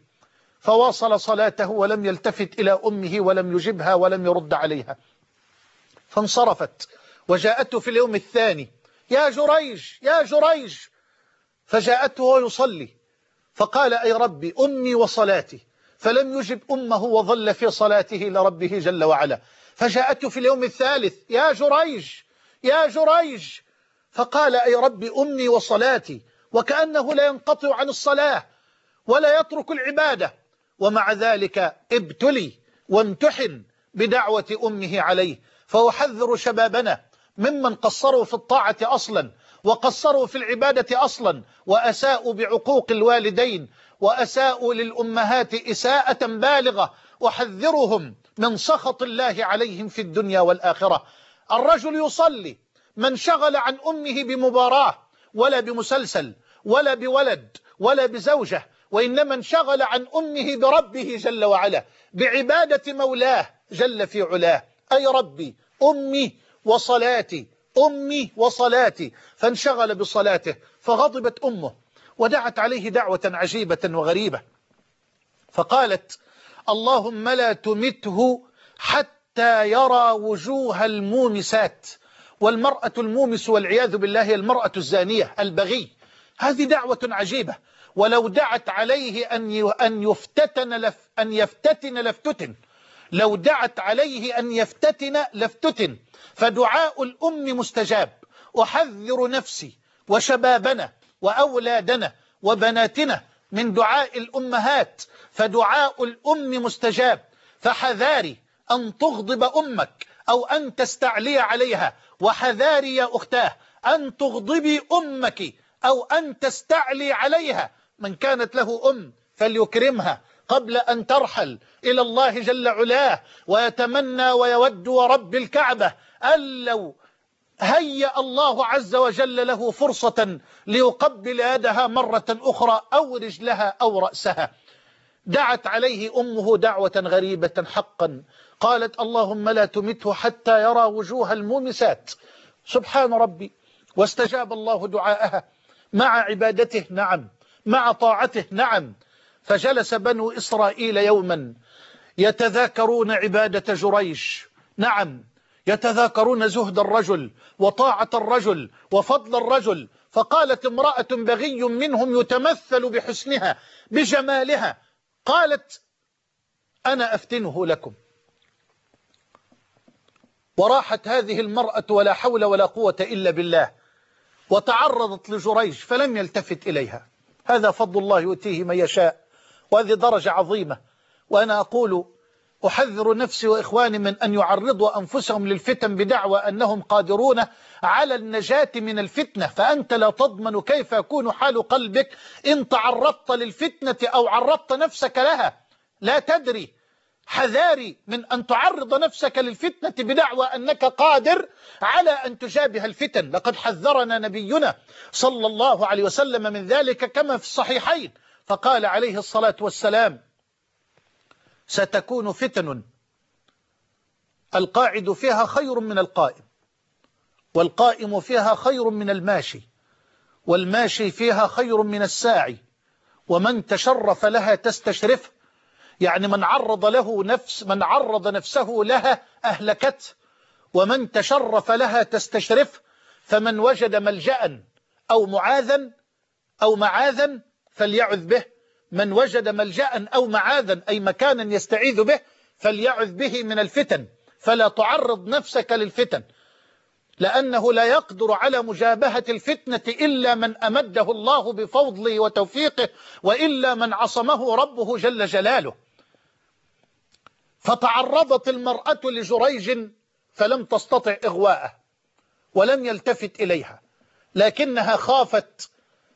فواصل صلاته ولم يلتفت إلى أمه ولم يجبها ولم يرد عليها، فانصرفت. وجاءته في اليوم الثاني: يا جريج يا جريج، فجاءته وهو يصلي، فقال: أي ربي أمي وصلاتي، فلم يجب أمه وظل في صلاته لربه جل وعلا. فجاءته في اليوم الثالث: يا جريج يا جريج، فقال: أي ربي أمي وصلاتي، وكأنه لا ينقطع عن الصلاة ولا يترك العبادة، ومع ذلك ابتلي وامتحن بدعوة أمه عليه. فأحذر شبابنا ممن قصروا في الطاعة أصلا، وقصروا في العبادة أصلا، وأساءوا بعقوق الوالدين، وأساءوا للأمهات إساءة بالغة. أحذرهم من سخط الله عليهم في الدنيا والآخرة. الرجل يصلي من شغل عن أمه بمباراة ولا بمسلسل ولا بولد ولا بزوجة، وإنما انشغل عن أمه بربه جل وعلا، بعبادة مولاه جل في علاه. أي ربي أمي وصلاتي أمي وصلاتي، فانشغل بصلاته فغضبت أمه ودعت عليه دعوة عجيبة وغريبة، فقالت اللهم لا تمته حتى يرى وجوه المومسات، والمرأة المومس والعياذ بالله هي المرأة الزانية البغي. هذه دعوة عجيبة، ولو دعت عليه أن أن يفتتن لف أن يفتتن لافتتن، لو دعت عليه أن يفتتن لافتتن، فدعاء الأم مستجاب. أحذر نفسي وشبابنا وأولادنا وبناتنا من دعاء الأمهات، فدعاء الأم مستجاب، فحذاري أن تغضب أمك أو أن تستعلي عليها، وحذاري يا أختاه أن تغضبي أمك أو أن تستعلي عليها. من كانت له أم فليكرمها قبل أن ترحل إلى الله جل علاه، ويتمنى ويود ورب الكعبة أن لو هيأ الله عز وجل له فرصة ليقبل يدها مرة أخرى أو رجلها أو رأسها. دعت عليه أمه دعوة غريبة حقا، قالت اللهم لا تمته حتى يرى وجوه المومسات. سبحان ربي، واستجاب الله دعاءها مع عبادته، نعم، مع طاعته، نعم. فجلس بنو إسرائيل يوما يتذاكرون عبادة جريج، نعم، يتذاكرون زهد الرجل وطاعة الرجل وفضل الرجل. فقالت امرأة بغي منهم يتمثل بحسنها بجمالها، قالت أنا أفتنه لكم. وراحت هذه المرأة ولا حول ولا قوة إلا بالله وتعرضت لجريج فلم يلتفت إليها. هذا فضل الله يؤتيه من يشاء، وهذه درجة عظيمة. وأنا أقول أحذر نفسي وإخواني من أن يعرضوا أنفسهم للفتن بدعوى أنهم قادرون على النجاة من الفتنة، فأنت لا تضمن كيف يكون حال قلبك إن تعرضت للفتنة أو عرضت نفسك لها، لا تدري. حذاري من أن تعرض نفسك للفتنة بدعوى أنك قادر على أن تجابه الفتن. لقد حذرنا نبينا صلى الله عليه وسلم من ذلك كما في الصحيحين، فقال عليه الصلاة والسلام ستكون فتن القاعد فيها خير من القائم، والقائم فيها خير من الماشي، والماشي فيها خير من الساعي، ومن تشرف لها تستشرفه، يعني من عرض له نفس من عرض نفسه لها أهلكته، ومن تشرف لها تستشرفه. فمن وجد ملجأ أو معاذا أو معاذا فليعذ به، من وجد ملجأ أو معاذا أي مكانا يستعيذ به فليعذ به من الفتن. فلا تعرض نفسك للفتن، لأنه لا يقدر على مجابهة الفتنة إلا من أمده الله بفضله وتوفيقه، وإلا من عصمه ربه جل جلاله. فتعرضت المرأة لجريج فلم تستطع إغواءه ولم يلتفت إليها، لكنها خافت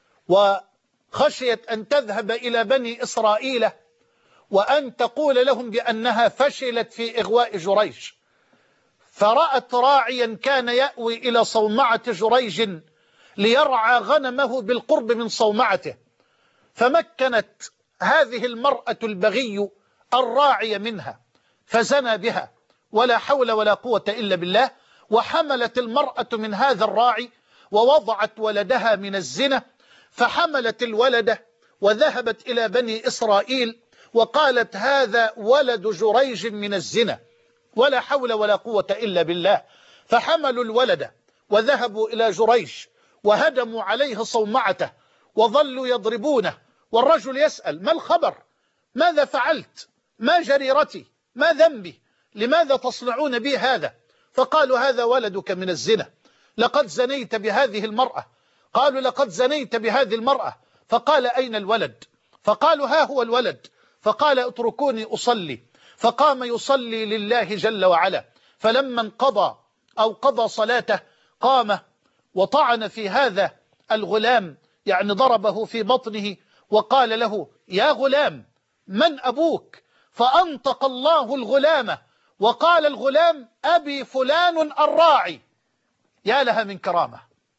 وخشيت أن تذهب إلى بني إسرائيل وأن تقول لهم بأنها فشلت في إغواء جريج. فرأت راعيا كان يأوي إلى صومعة جريج ليرعى غنمه بالقرب من صومعته، فمكنت هذه المرأة البغي الراعي منها فزنى بها، ولا حول ولا قوة إلا بالله. وحملت المرأة من هذا الراعي ووضعت ولدها من الزنا، فحملت الولد وذهبت إلى بني إسرائيل وقالت هذا ولد جريج من الزنا، ولا حول ولا قوة إلا بالله. فحملوا الولد وذهبوا إلى جريج وهدموا عليه صومعته وظلوا يضربونه، والرجل يسأل ما الخبر؟ ماذا فعلت؟ ما جريرتي؟ ما ذنبي؟ لماذا تصنعون بي هذا؟ فقالوا هذا ولدك من الزنا، لقد زنيت بهذه المرأة. قالوا لقد زنيت بهذه المرأة. فقال أين الولد؟ فقالوا ها هو الولد. فقال اتركوني أصلي، فقام يصلي لله جل وعلا. فلما انقضى أو قضى صلاته قام وطعن في هذا الغلام، يعني ضربه في بطنه وقال له يا غلام من أبوك؟ فأنطق الله الغلام وقال الغلام أبي فلان الراعي. يا لها من كرامة،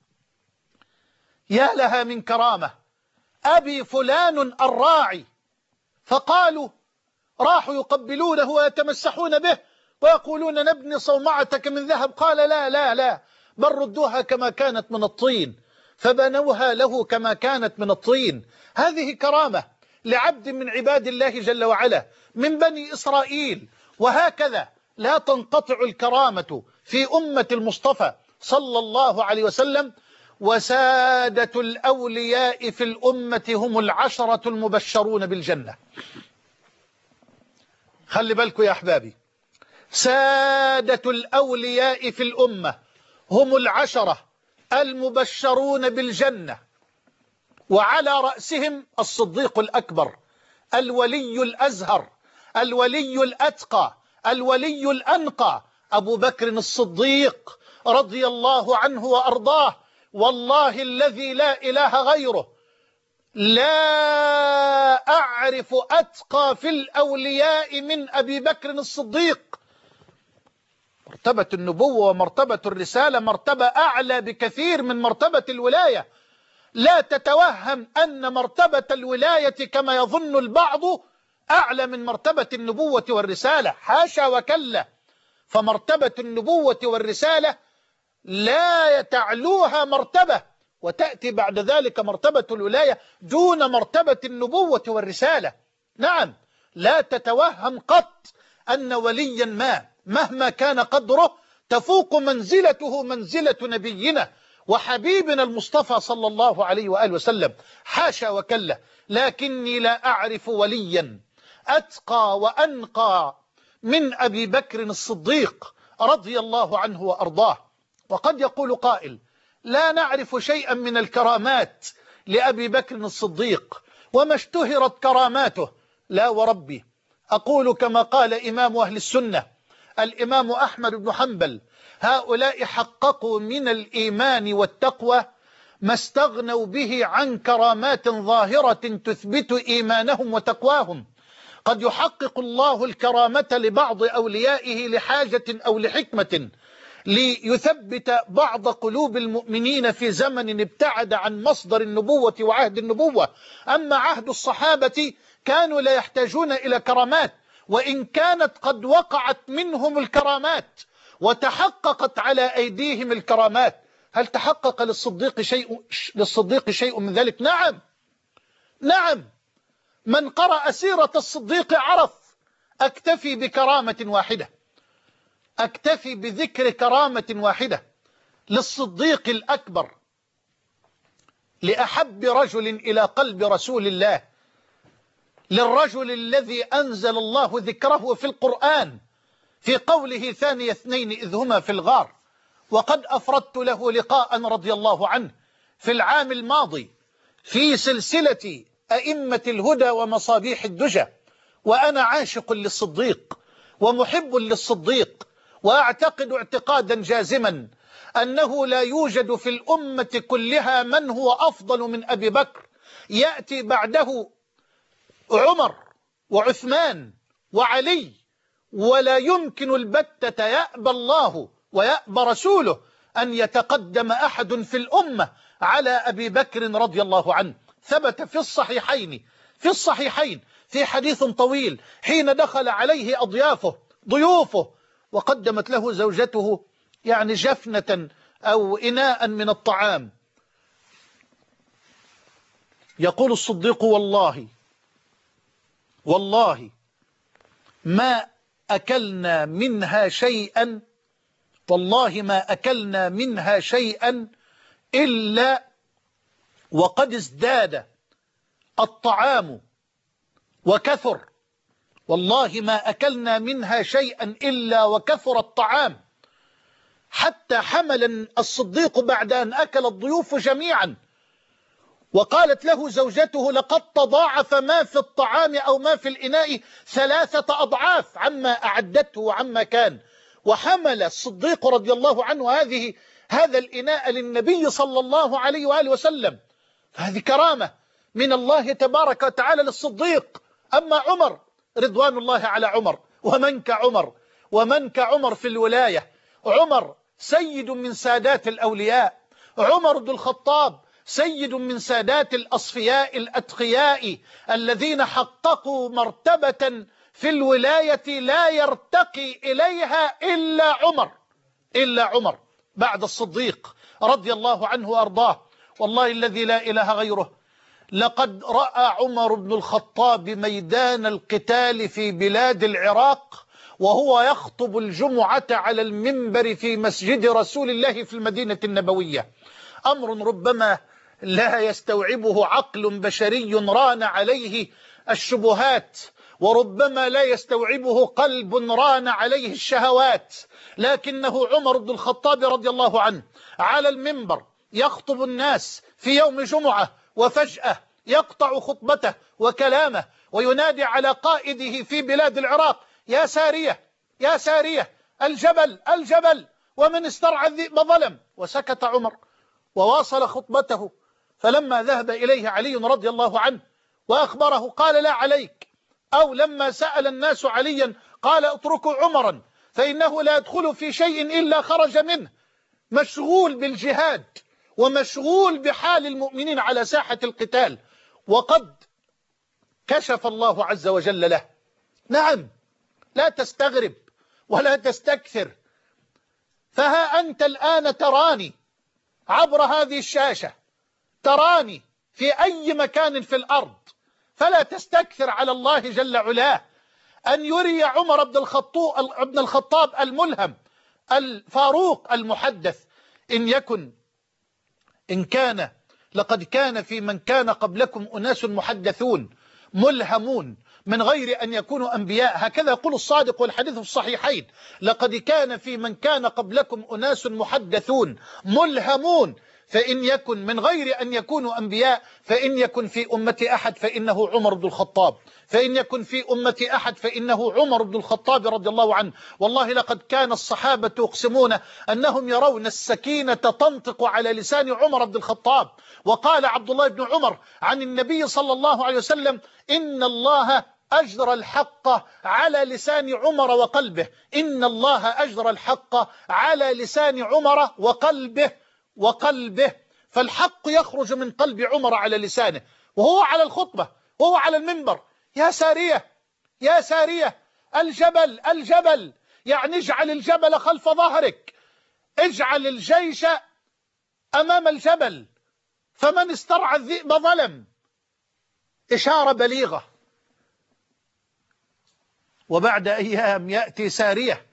يا لها من كرامة، أبي فلان الراعي. فقالوا راحوا يقبلونه ويتمسحون به ويقولون نبني صومعتك من ذهب، قال لا لا لا، بل ردوها كما كانت من الطين، فبنوها له كما كانت من الطين. هذه كرامة لعبد من عباد الله جل وعلا من بني إسرائيل. وهكذا لا تنقطع الكرامة في أمة المصطفى صلى الله عليه وسلم. وسادة الأولياء في الأمة هم العشرة المبشرون بالجنة. خلي بالكم يا أحبابي، سادة الأولياء في الأمة هم العشرة المبشرون بالجنة، وعلى رأسهم الصديق الأكبر، الولي الأزهر، الولي الأتقى، الولي الأنقى، أبو بكر الصديق رضي الله عنه وأرضاه. والله الذي لا إله غيره لا أعرف أتقى في الأولياء من أبي بكر الصديق. مرتبة النبوة ومرتبة الرسالة مرتبة أعلى بكثير من مرتبة الولاية. لا تتوهم أن مرتبة الولاية كما يظن البعض أعلى من مرتبة النبوة والرسالة، حاشا وكلا. فمرتبة النبوة والرسالة لا تعلوها مرتبة، وتأتي بعد ذلك مرتبة الولاية دون مرتبة النبوة والرسالة. نعم، لا تتوهم قط أن وليا ما مهما كان قدره تفوق منزلته منزلة نبينا وحبيبنا المصطفى صلى الله عليه وآله وسلم، حاشا وكلا. لكني لا أعرف وليا أتقى وأنقى من أبي بكر الصديق رضي الله عنه وأرضاه. وقد يقول قائل لا نعرف شيئا من الكرامات لأبي بكر الصديق وما اشتهرت كراماته. لا وربي، أقول كما قال إمام أهل السنة الإمام أحمد بن حنبل: هؤلاء حققوا من الإيمان والتقوى ما استغنوا به عن كرامات ظاهرة تثبت إيمانهم وتقواهم. قد يحقق الله الكرامة لبعض أوليائه لحاجة أو لحكمة، ليثبت بعض قلوب المؤمنين في زمن ابتعد عن مصدر النبوة وعهد النبوة. أما عهد الصحابة كانوا لا يحتاجون إلى كرامات، وإن كانت قد وقعت منهم الكرامات وتحققت على أيديهم الكرامات. هل تحقق للصديق شيء للصديق شيء من ذلك؟ نعم نعم، من قرأ سيرة الصديق عرف. أكتفي بكرامة واحدة، أكتفي بذكر كرامة واحدة للصديق الأكبر، لأحب رجل إلى قلب رسول الله، للرجل الذي أنزل الله ذكره في القرآن في قوله ثاني اثنين إذ هما في الغار. وقد أفردت له لقاء رضي الله عنه في العام الماضي في سلسلة أئمة الهدى ومصابيح الدجى، وأنا عاشق للصديق ومحب للصديق، وأعتقد اعتقادا جازما أنه لا يوجد في الأمة كلها من هو أفضل من أبي بكر. يأتي بعده عمر وعثمان وعلي، ولا يمكن البتة، يأبى الله ويأبى رسوله أن يتقدم أحد في الأمة على أبي بكر رضي الله عنه. ثبت في الصحيحين في الصحيحين في حديث طويل حين دخل عليه أضيافه ضيوفه وقدمت له زوجته يعني جفنة أو إناء من الطعام، يقول الصديق: والله والله ما أكلنا منها شيئا، والله ما أكلنا منها شيئا إلا وقد ازداد الطعام وكثر، والله ما أكلنا منها شيئا إلا وكثر الطعام، حتى حمل الصديق بعد أن أكل الضيوف جميعا، وقالت له زوجته: لقد تضاعف ما في الطعام أو ما في الإناء ثلاثة أضعاف عما أعدته وعما كان. وحمل الصديق رضي الله عنه هذه هذا الإناء للنبي صلى الله عليه وآله وسلم. هذه كرامة من الله تبارك وتعالى للصديق. أما عمر رضوان الله على عمر، ومن كعمر ومن كعمر في الولاية. عمر سيد من سادات الأولياء، عمر بن الخطاب سيد من سادات الأصفياء الأتقياء الذين حققوا مرتبة في الولاية لا يرتقي إليها إلا عمر إلا عمر بعد الصديق رضي الله عنه وأرضاه. والله الذي لا إله غيره، لقد رأى عمر بن الخطاب ميدان القتال في بلاد العراق وهو يخطب الجمعة على المنبر في مسجد رسول الله في المدينة النبوية. أمر ربما لا يستوعبه عقل بشري ران عليه الشبهات، وربما لا يستوعبه قلب ران عليه الشهوات، لكنه عمر بن الخطاب رضي الله عنه على المنبر يخطب الناس في يوم جمعة، وفجأة يقطع خطبته وكلامه وينادي على قائده في بلاد العراق: يا سارية يا سارية، الجبل الجبل، ومن استرعى الذئب ظلم. وسكت عمر وواصل خطبته. فلما ذهب إليه علي رضي الله عنه وأخبره قال: لا عليك. أو لما سأل الناس عليا قال: اتركوا عمرا فإنه لا يدخل في شيء إلا خرج منه، مشغول بالجهاد ومشغول بحال المؤمنين على ساحة القتال، وقد كشف الله عز وجل له. نعم، لا تستغرب ولا تستكثر، فها أنت الآن تراني عبر هذه الشاشة، تراني في أي مكان في الأرض، فلا تستكثر على الله جل علاه أن يري عمر بن الخطاب الملهم الفاروق المحدث. إن يكن إن كان لقد كان في من كان قبلكم أناس محدثون ملهمون من غير أن يكونوا أنبياء، هكذا يقول الصادق والحديث في الصحيحين: لقد كان في من كان قبلكم أناس محدثون ملهمون، فإن يكن من غير أن يكونوا أنبياء فإن يكن في أمة أحد فإنه عمر بن الخطاب، فإن يكن في أمة أحد فإنه عمر بن الخطاب رضي الله عنه. والله لقد كان الصحابة يقسمون أنهم يرون السكينة تنطق على لسان عمر بن الخطاب. وقال عبد الله بن عمر عن النبي صلى الله عليه وسلم: إن الله أجرى الحق على لسان عمر وقلبه، إن الله أجرى الحق على لسان عمر وقلبه وقلبه فالحق يخرج من قلب عمر على لسانه وهو على الخطبة وهو على المنبر: يا سارية يا سارية، الجبل الجبل، يعني اجعل الجبل خلف ظهرك، اجعل الجيش أمام الجبل، فمن استرعى الذئب ظلم. إشارة بليغة. وبعد أيام يأتي سارية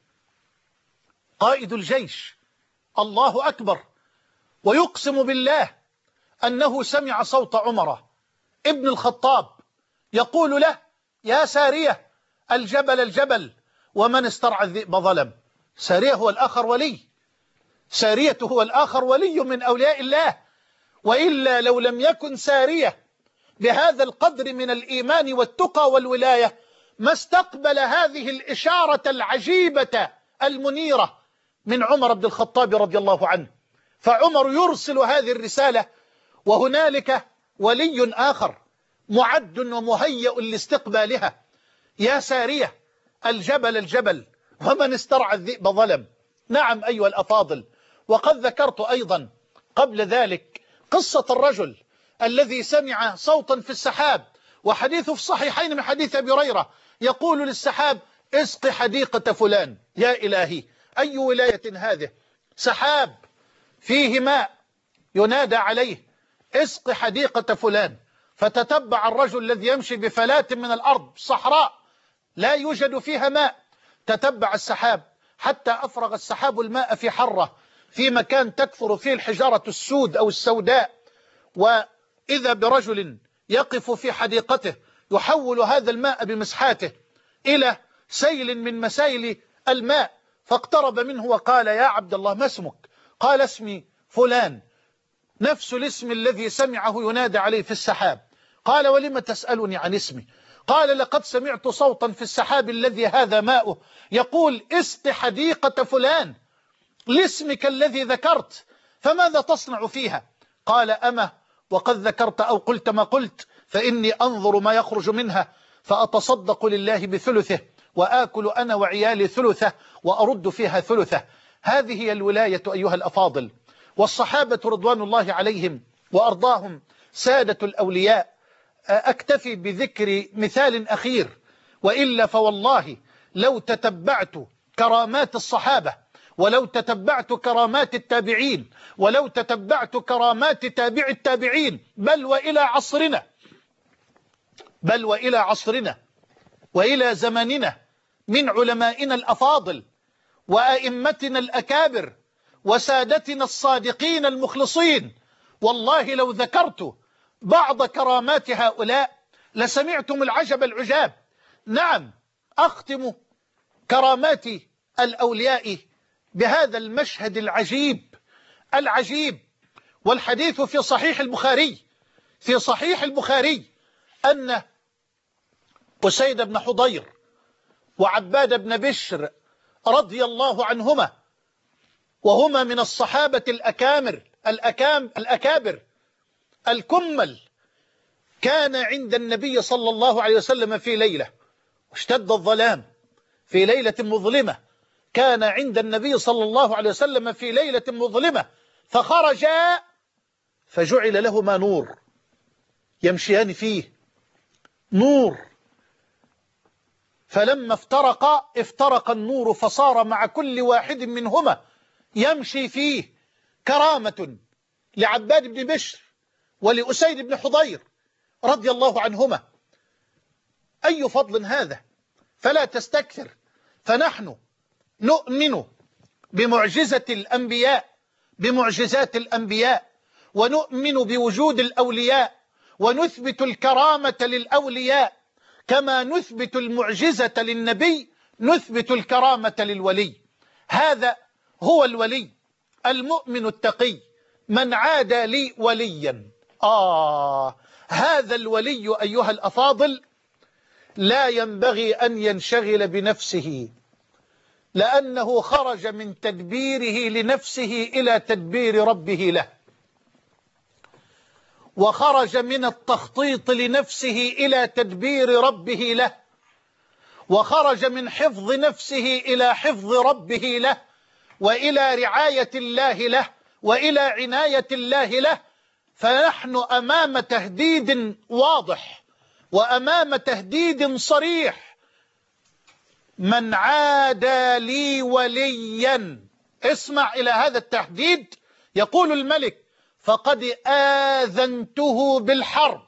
قائد الجيش، الله أكبر، ويقسم بالله أنه سمع صوت عمر ابن الخطاب يقول له: يا سارية، الجبل الجبل، ومن استرعى الذئب ظلم. سارية هو الآخر ولي، سارية هو الآخر ولي من أولياء الله، وإلا لو لم يكن سارية بهذا القدر من الإيمان والتقى والولاية ما استقبل هذه الإشارة العجيبة المنيرة من عمر بن الخطاب رضي الله عنه. فعمر يرسل هذه الرسالة، وهنالك ولي آخر معد ومهيأ لاستقبالها: يا سارية، الجبل الجبل، ومن استرعى الذئب ظلم. نعم أيها الأفاضل، وقد ذكرت أيضا قبل ذلك قصة الرجل الذي سمع صوتا في السحاب، وحديثه في الصحيحين من حديث أبي هريرة يقول للسحاب: اسق حديقة فلان. يا إلهي، أي ولاية هذه؟ سحاب فيه ماء ينادى عليه: اسق حديقة فلان. فتتبع الرجل الذي يمشي بفلاة من الأرض صحراء لا يوجد فيها ماء، تتبع السحاب حتى أفرغ السحاب الماء في حرة في مكان تكثر فيه الحجارة السود أو السوداء، وإذا برجل يقف في حديقته يحول هذا الماء بمسحاته إلى سيل من مسائل الماء. فاقترب منه وقال: يا عبد الله، ما اسمك؟ قال: اسمي فلان، نفس الاسم الذي سمعه ينادى عليه في السحاب. قال: ولم تسألني عن اسمي؟ قال: لقد سمعت صوتا في السحاب الذي هذا ماؤه يقول: اسق حديقة فلان، لاسمك الذي ذكرت، فماذا تصنع فيها؟ قال: أما وقد ذكرت أو قلت ما قلت، فإني أنظر ما يخرج منها فأتصدق لله بثلثه، وآكل أنا وعيالي ثلثه، وأرد فيها ثلثه. هذه هي الولاية أيها الأفاضل. والصحابة رضوان الله عليهم وأرضاهم سادة الأولياء. أكتفي بذكر مثال أخير، وإلا فوالله لو تتبعت كرامات الصحابة، ولو تتبعت كرامات التابعين، ولو تتبعت كرامات تابع التابعين، بل وإلى عصرنا بل وإلى عصرنا وإلى زماننا من علمائنا الأفاضل وأئمتنا الأكابر وسادتنا الصادقين المخلصين، والله لو ذكرت بعض كرامات هؤلاء لسمعتم العجب العجاب. نعم، أختم كرامات الأولياء بهذا المشهد العجيب العجيب، والحديث في صحيح البخاري في صحيح البخاري أن أسيد بن حضير وعباد بن بشر رضي الله عنهما، وهما من الصحابة الأكامر الأكام الأكابر الكمل، كان عند النبي صلى الله عليه وسلم في ليلة واشتد الظلام، في ليلة مظلمة، كان عند النبي صلى الله عليه وسلم في ليلة مظلمة، فخرج فجعل لهما نور يمشيان فيه، نور، فلما افترقا افترق النور فصار مع كل واحد منهما يمشي فيه. كرامة لعباد بن بشر ولأسيد بن حضير رضي الله عنهما، أي فضل هذا؟ فلا تستكثر، فنحن نؤمن بمعجزة الأنبياء بمعجزات الأنبياء، ونؤمن بوجود الأولياء، ونثبت الكرامة للأولياء كما نثبت المعجزة للنبي، نثبت الكرامة للولي. هذا هو الولي المؤمن التقي، من عاد لي وليا. آه هذا الولي أيها الأفاضل لا ينبغي أن ينشغل بنفسه، لأنه خرج من تدبيره لنفسه إلى تدبير ربه له، وخرج من التخطيط لنفسه إلى تدبير ربه له، وخرج من حفظ نفسه إلى حفظ ربه له، وإلى رعاية الله له، وإلى عناية الله له. فنحن أمام تهديد واضح وأمام تهديد صريح. من عادى لي وليا، اسمع إلى هذا التهديد، يقول الملك: فقد آذنته بالحرب.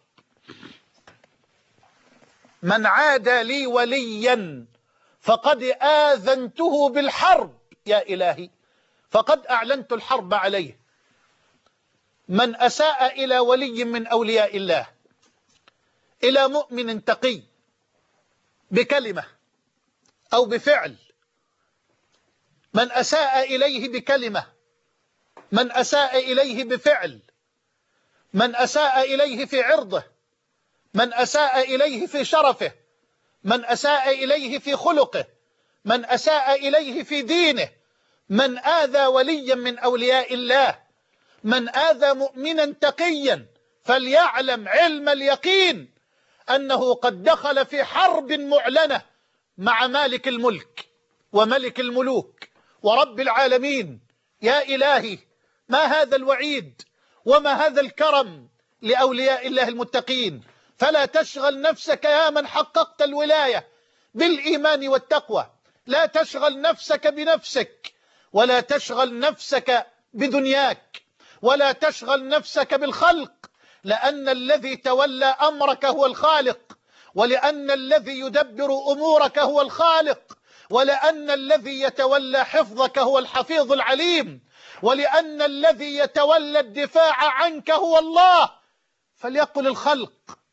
من عادى لي وليا فقد آذنته بالحرب. يا إلهي، فقد أعلنت الحرب عليه. من أساء إلى ولي من أولياء الله، إلى مؤمن تقي، بكلمة أو بفعل، من أساء إليه بكلمة، من أساء إليه بفعل، من أساء إليه في عرضه، من أساء إليه في شرفه، من أساء إليه في خلقه، من أساء إليه في دينه، من آذى وليا من أولياء الله، من آذى مؤمنا تقيا، فليعلم علم اليقين أنه قد دخل في حرب معلنة مع مالك الملك وملك الملوك ورب العالمين. يا إلهي، ما هذا الوعيد وما هذا الكرم لأولياء الله المتقين. فلا تشغل نفسك يا من حققت الولاية بالإيمان والتقوى، لا تشغل نفسك بنفسك، ولا تشغل نفسك بدنياك، ولا تشغل نفسك بالخلق، لأن الذي تولى أمرك هو الخالق، ولأن الذي يدبر أمورك هو الخالق، ولأن الذي يتولى حفظك هو الحفيظ العليم، ولأن الذي يتولى الدفاع عنك هو الله. فليقل الخلق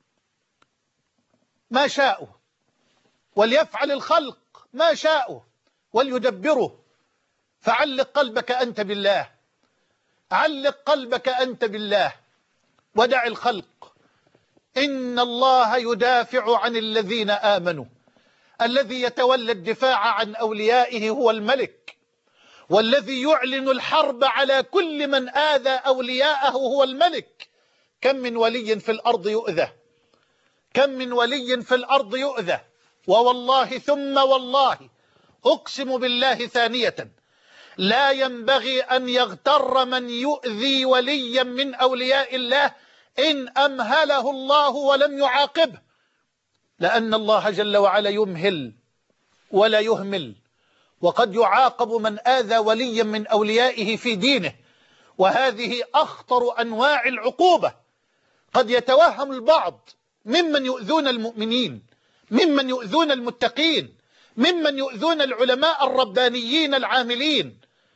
ما شاءوا، وليفعل الخلق ما شاءوا، وليدبروا. فعلق قلبك أنت بالله، علق قلبك أنت بالله، ودع الخلق. إن الله يدافع عن الذين آمنوا. الذي يتولى الدفاع عن أوليائه هو الملك، والذي يعلن الحرب على كل من آذى أولياءه هو الملك. كم من ولي في الأرض يؤذى، كم من ولي في الأرض يؤذى، ووالله ثم والله أقسم بالله ثانية، لا ينبغي أن يغتر من يؤذي وليا من أولياء الله إن أمهله الله ولم يعاقبه. لأن الله جل وعلا يمهل ولا يهمل، وقد يعاقب من آذى وليا من أوليائه في دينه، وهذه أخطر أنواع العقوبة. قد يتوهم البعض ممن يؤذون المؤمنين، ممن يؤذون المتقين، ممن يؤذون العلماء الربانيين العاملين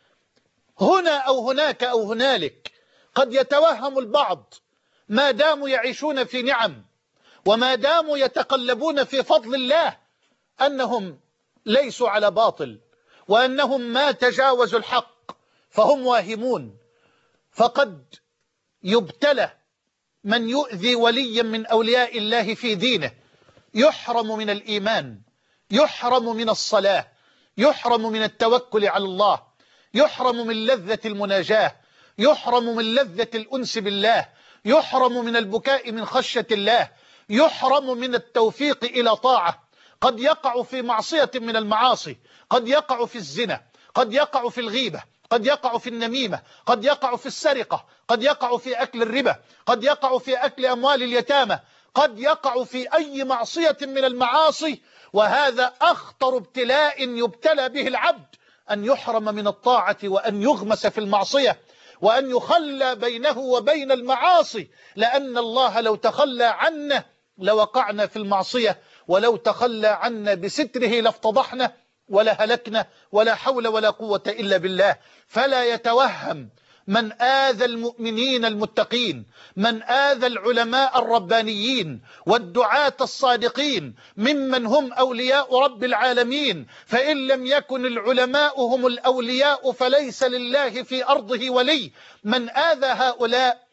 هنا أو هناك أو هنالك، قد يتوهم البعض ما داموا يعيشون في نعم وما داموا يتقلبون في فضل الله أنهم ليسوا على باطل، وأنهم ما تجاوزوا الحق، فهم واهمون. فقد يبتلى من يؤذي وليا من أولياء الله في دينه، يحرم من الإيمان، يحرم من الصلاة، يحرم من التوكل على الله، يحرم من لذة المناجاة، يحرم من لذة الأنس بالله، يحرم من البكاء من خشية الله، يحرم من التوفيق إلى طاعة. قد يقع في معصية من المعاصي، قد يقع في الزنا، قد يقع في الغيبة، قد يقع في النميمة، قد يقع في السرقة، قد يقع في أكل الربا، قد يقع في أكل أموال اليتامى، قد يقع في أي معصية من المعاصي. وهذا أخطر ابتلاء يبتلى به العبد، أن يحرم من الطاعة وأن يغمس في المعصية وأن يخلى بينه وبين المعاصي، لأن الله لو تخلى عنا لوقعنا في المعصية، ولو تخلى عنا بستره لافتضحنا ولا هلكنا، ولا حول ولا قوة إلا بالله. فلا يتوهم من آذى المؤمنين المتقين، من آذى العلماء الربانيين والدعاة الصادقين ممن هم أولياء رب العالمين، فإن لم يكن العلماء هم الأولياء فليس لله في أرضه ولي. من آذى هؤلاء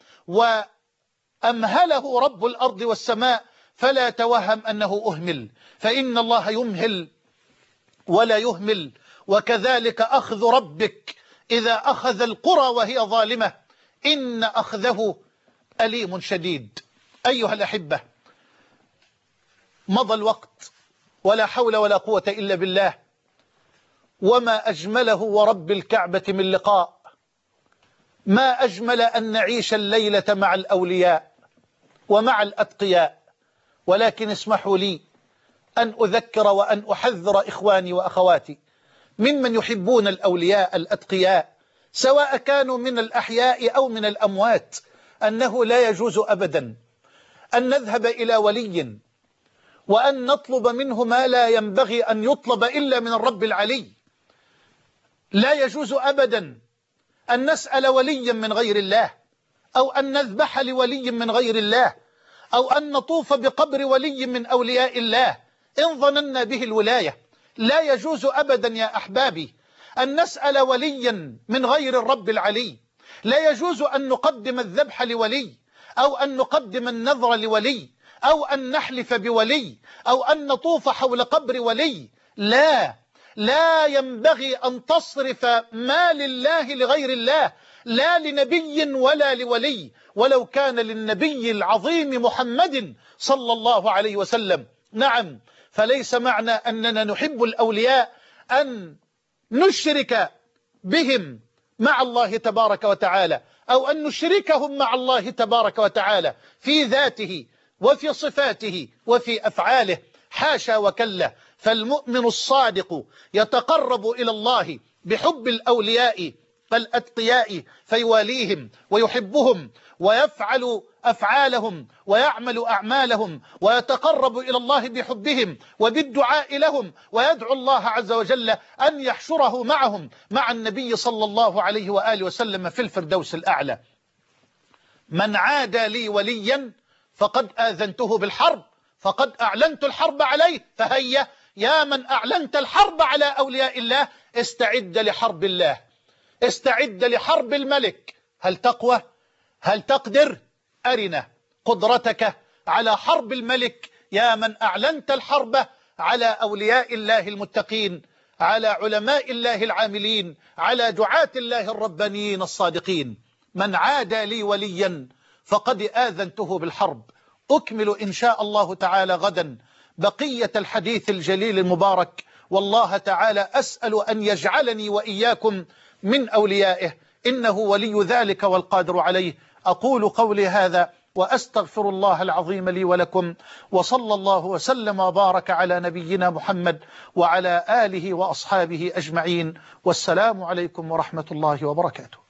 وأمهله رب الأرض والسماء فلا توهم أنه أهمل، فإن الله يمهل ولا يهمل. وكذلك أخذ ربك إذا أخذ القرى وهي ظالمة إن أخذه أليم شديد. أيها الأحبة، مضى الوقت ولا حول ولا قوة إلا بالله، وما أجمله ورب الكعبة من لقاء. ما أجمل أن نعيش الليلة مع الأولياء ومع الأتقياء. ولكن اسمحوا لي أن أذكر وأن أحذر إخواني وأخواتي ممن يحبون الأولياء الأتقياء سواء كانوا من الأحياء أو من الأموات، أنه لا يجوز أبدا أن نذهب إلى ولي وأن نطلب منه ما لا ينبغي أن يطلب إلا من الرب العلي. لا يجوز أبدا أن نسأل وليا من غير الله، أو أن نذبح لولي من غير الله، أو أن نطوف بقبر ولي من أولياء الله إن ظننا به الولاية. لا يجوز أبدا يا أحبابي أن نسأل وليا من غير الرب العلي. لا يجوز أن نقدم الذبح لولي، أو أن نقدم النذر لولي، أو أن نحلف بولي، أو أن نطوف حول قبر ولي. لا لا ينبغي أن تصرف ما لله لغير الله، لا لنبي ولا لولي، ولو كان للنبي العظيم محمد صلى الله عليه وسلم. نعم، فليس معنى أننا نحب الأولياء أن نشرك بهم مع الله تبارك وتعالى، أو أن نشركهم مع الله تبارك وتعالى في ذاته وفي صفاته وفي أفعاله. حاشا وكلا. فالمؤمن الصادق يتقرب إلى الله بحب الأولياء الأتقياء فيواليهم ويحبهم ويفعل أفعالهم ويعمل أعمالهم ويتقرب إلى الله بحبهم وبالدعاء لهم، ويدعو الله عز وجل أن يحشره معهم مع النبي صلى الله عليه وآله وسلم في الفردوس الأعلى. من عادى لي وليا فقد آذنته بالحرب، فقد أعلنت الحرب عليه. فهيا يا من أعلنت الحرب على أولياء الله، استعد لحرب الله، استعد لحرب الملك. هل تقوى؟ هل تقدر؟ أرنا قدرتك على حرب الملك يا من أعلنت الحرب على أولياء الله المتقين، على علماء الله العاملين، على دعاة الله الربانيين الصادقين. من عادى لي وليا فقد آذنته بالحرب. أكمل إن شاء الله تعالى غدا بقية الحديث الجليل المبارك، والله تعالى أسأل أن يجعلني وإياكم من أوليائه، إنه ولي ذلك والقادر عليه. أقول قولي هذا وأستغفر الله العظيم لي ولكم، وصلى الله وسلم وبارك على نبينا محمد وعلى آله وأصحابه أجمعين، والسلام عليكم ورحمة الله وبركاته.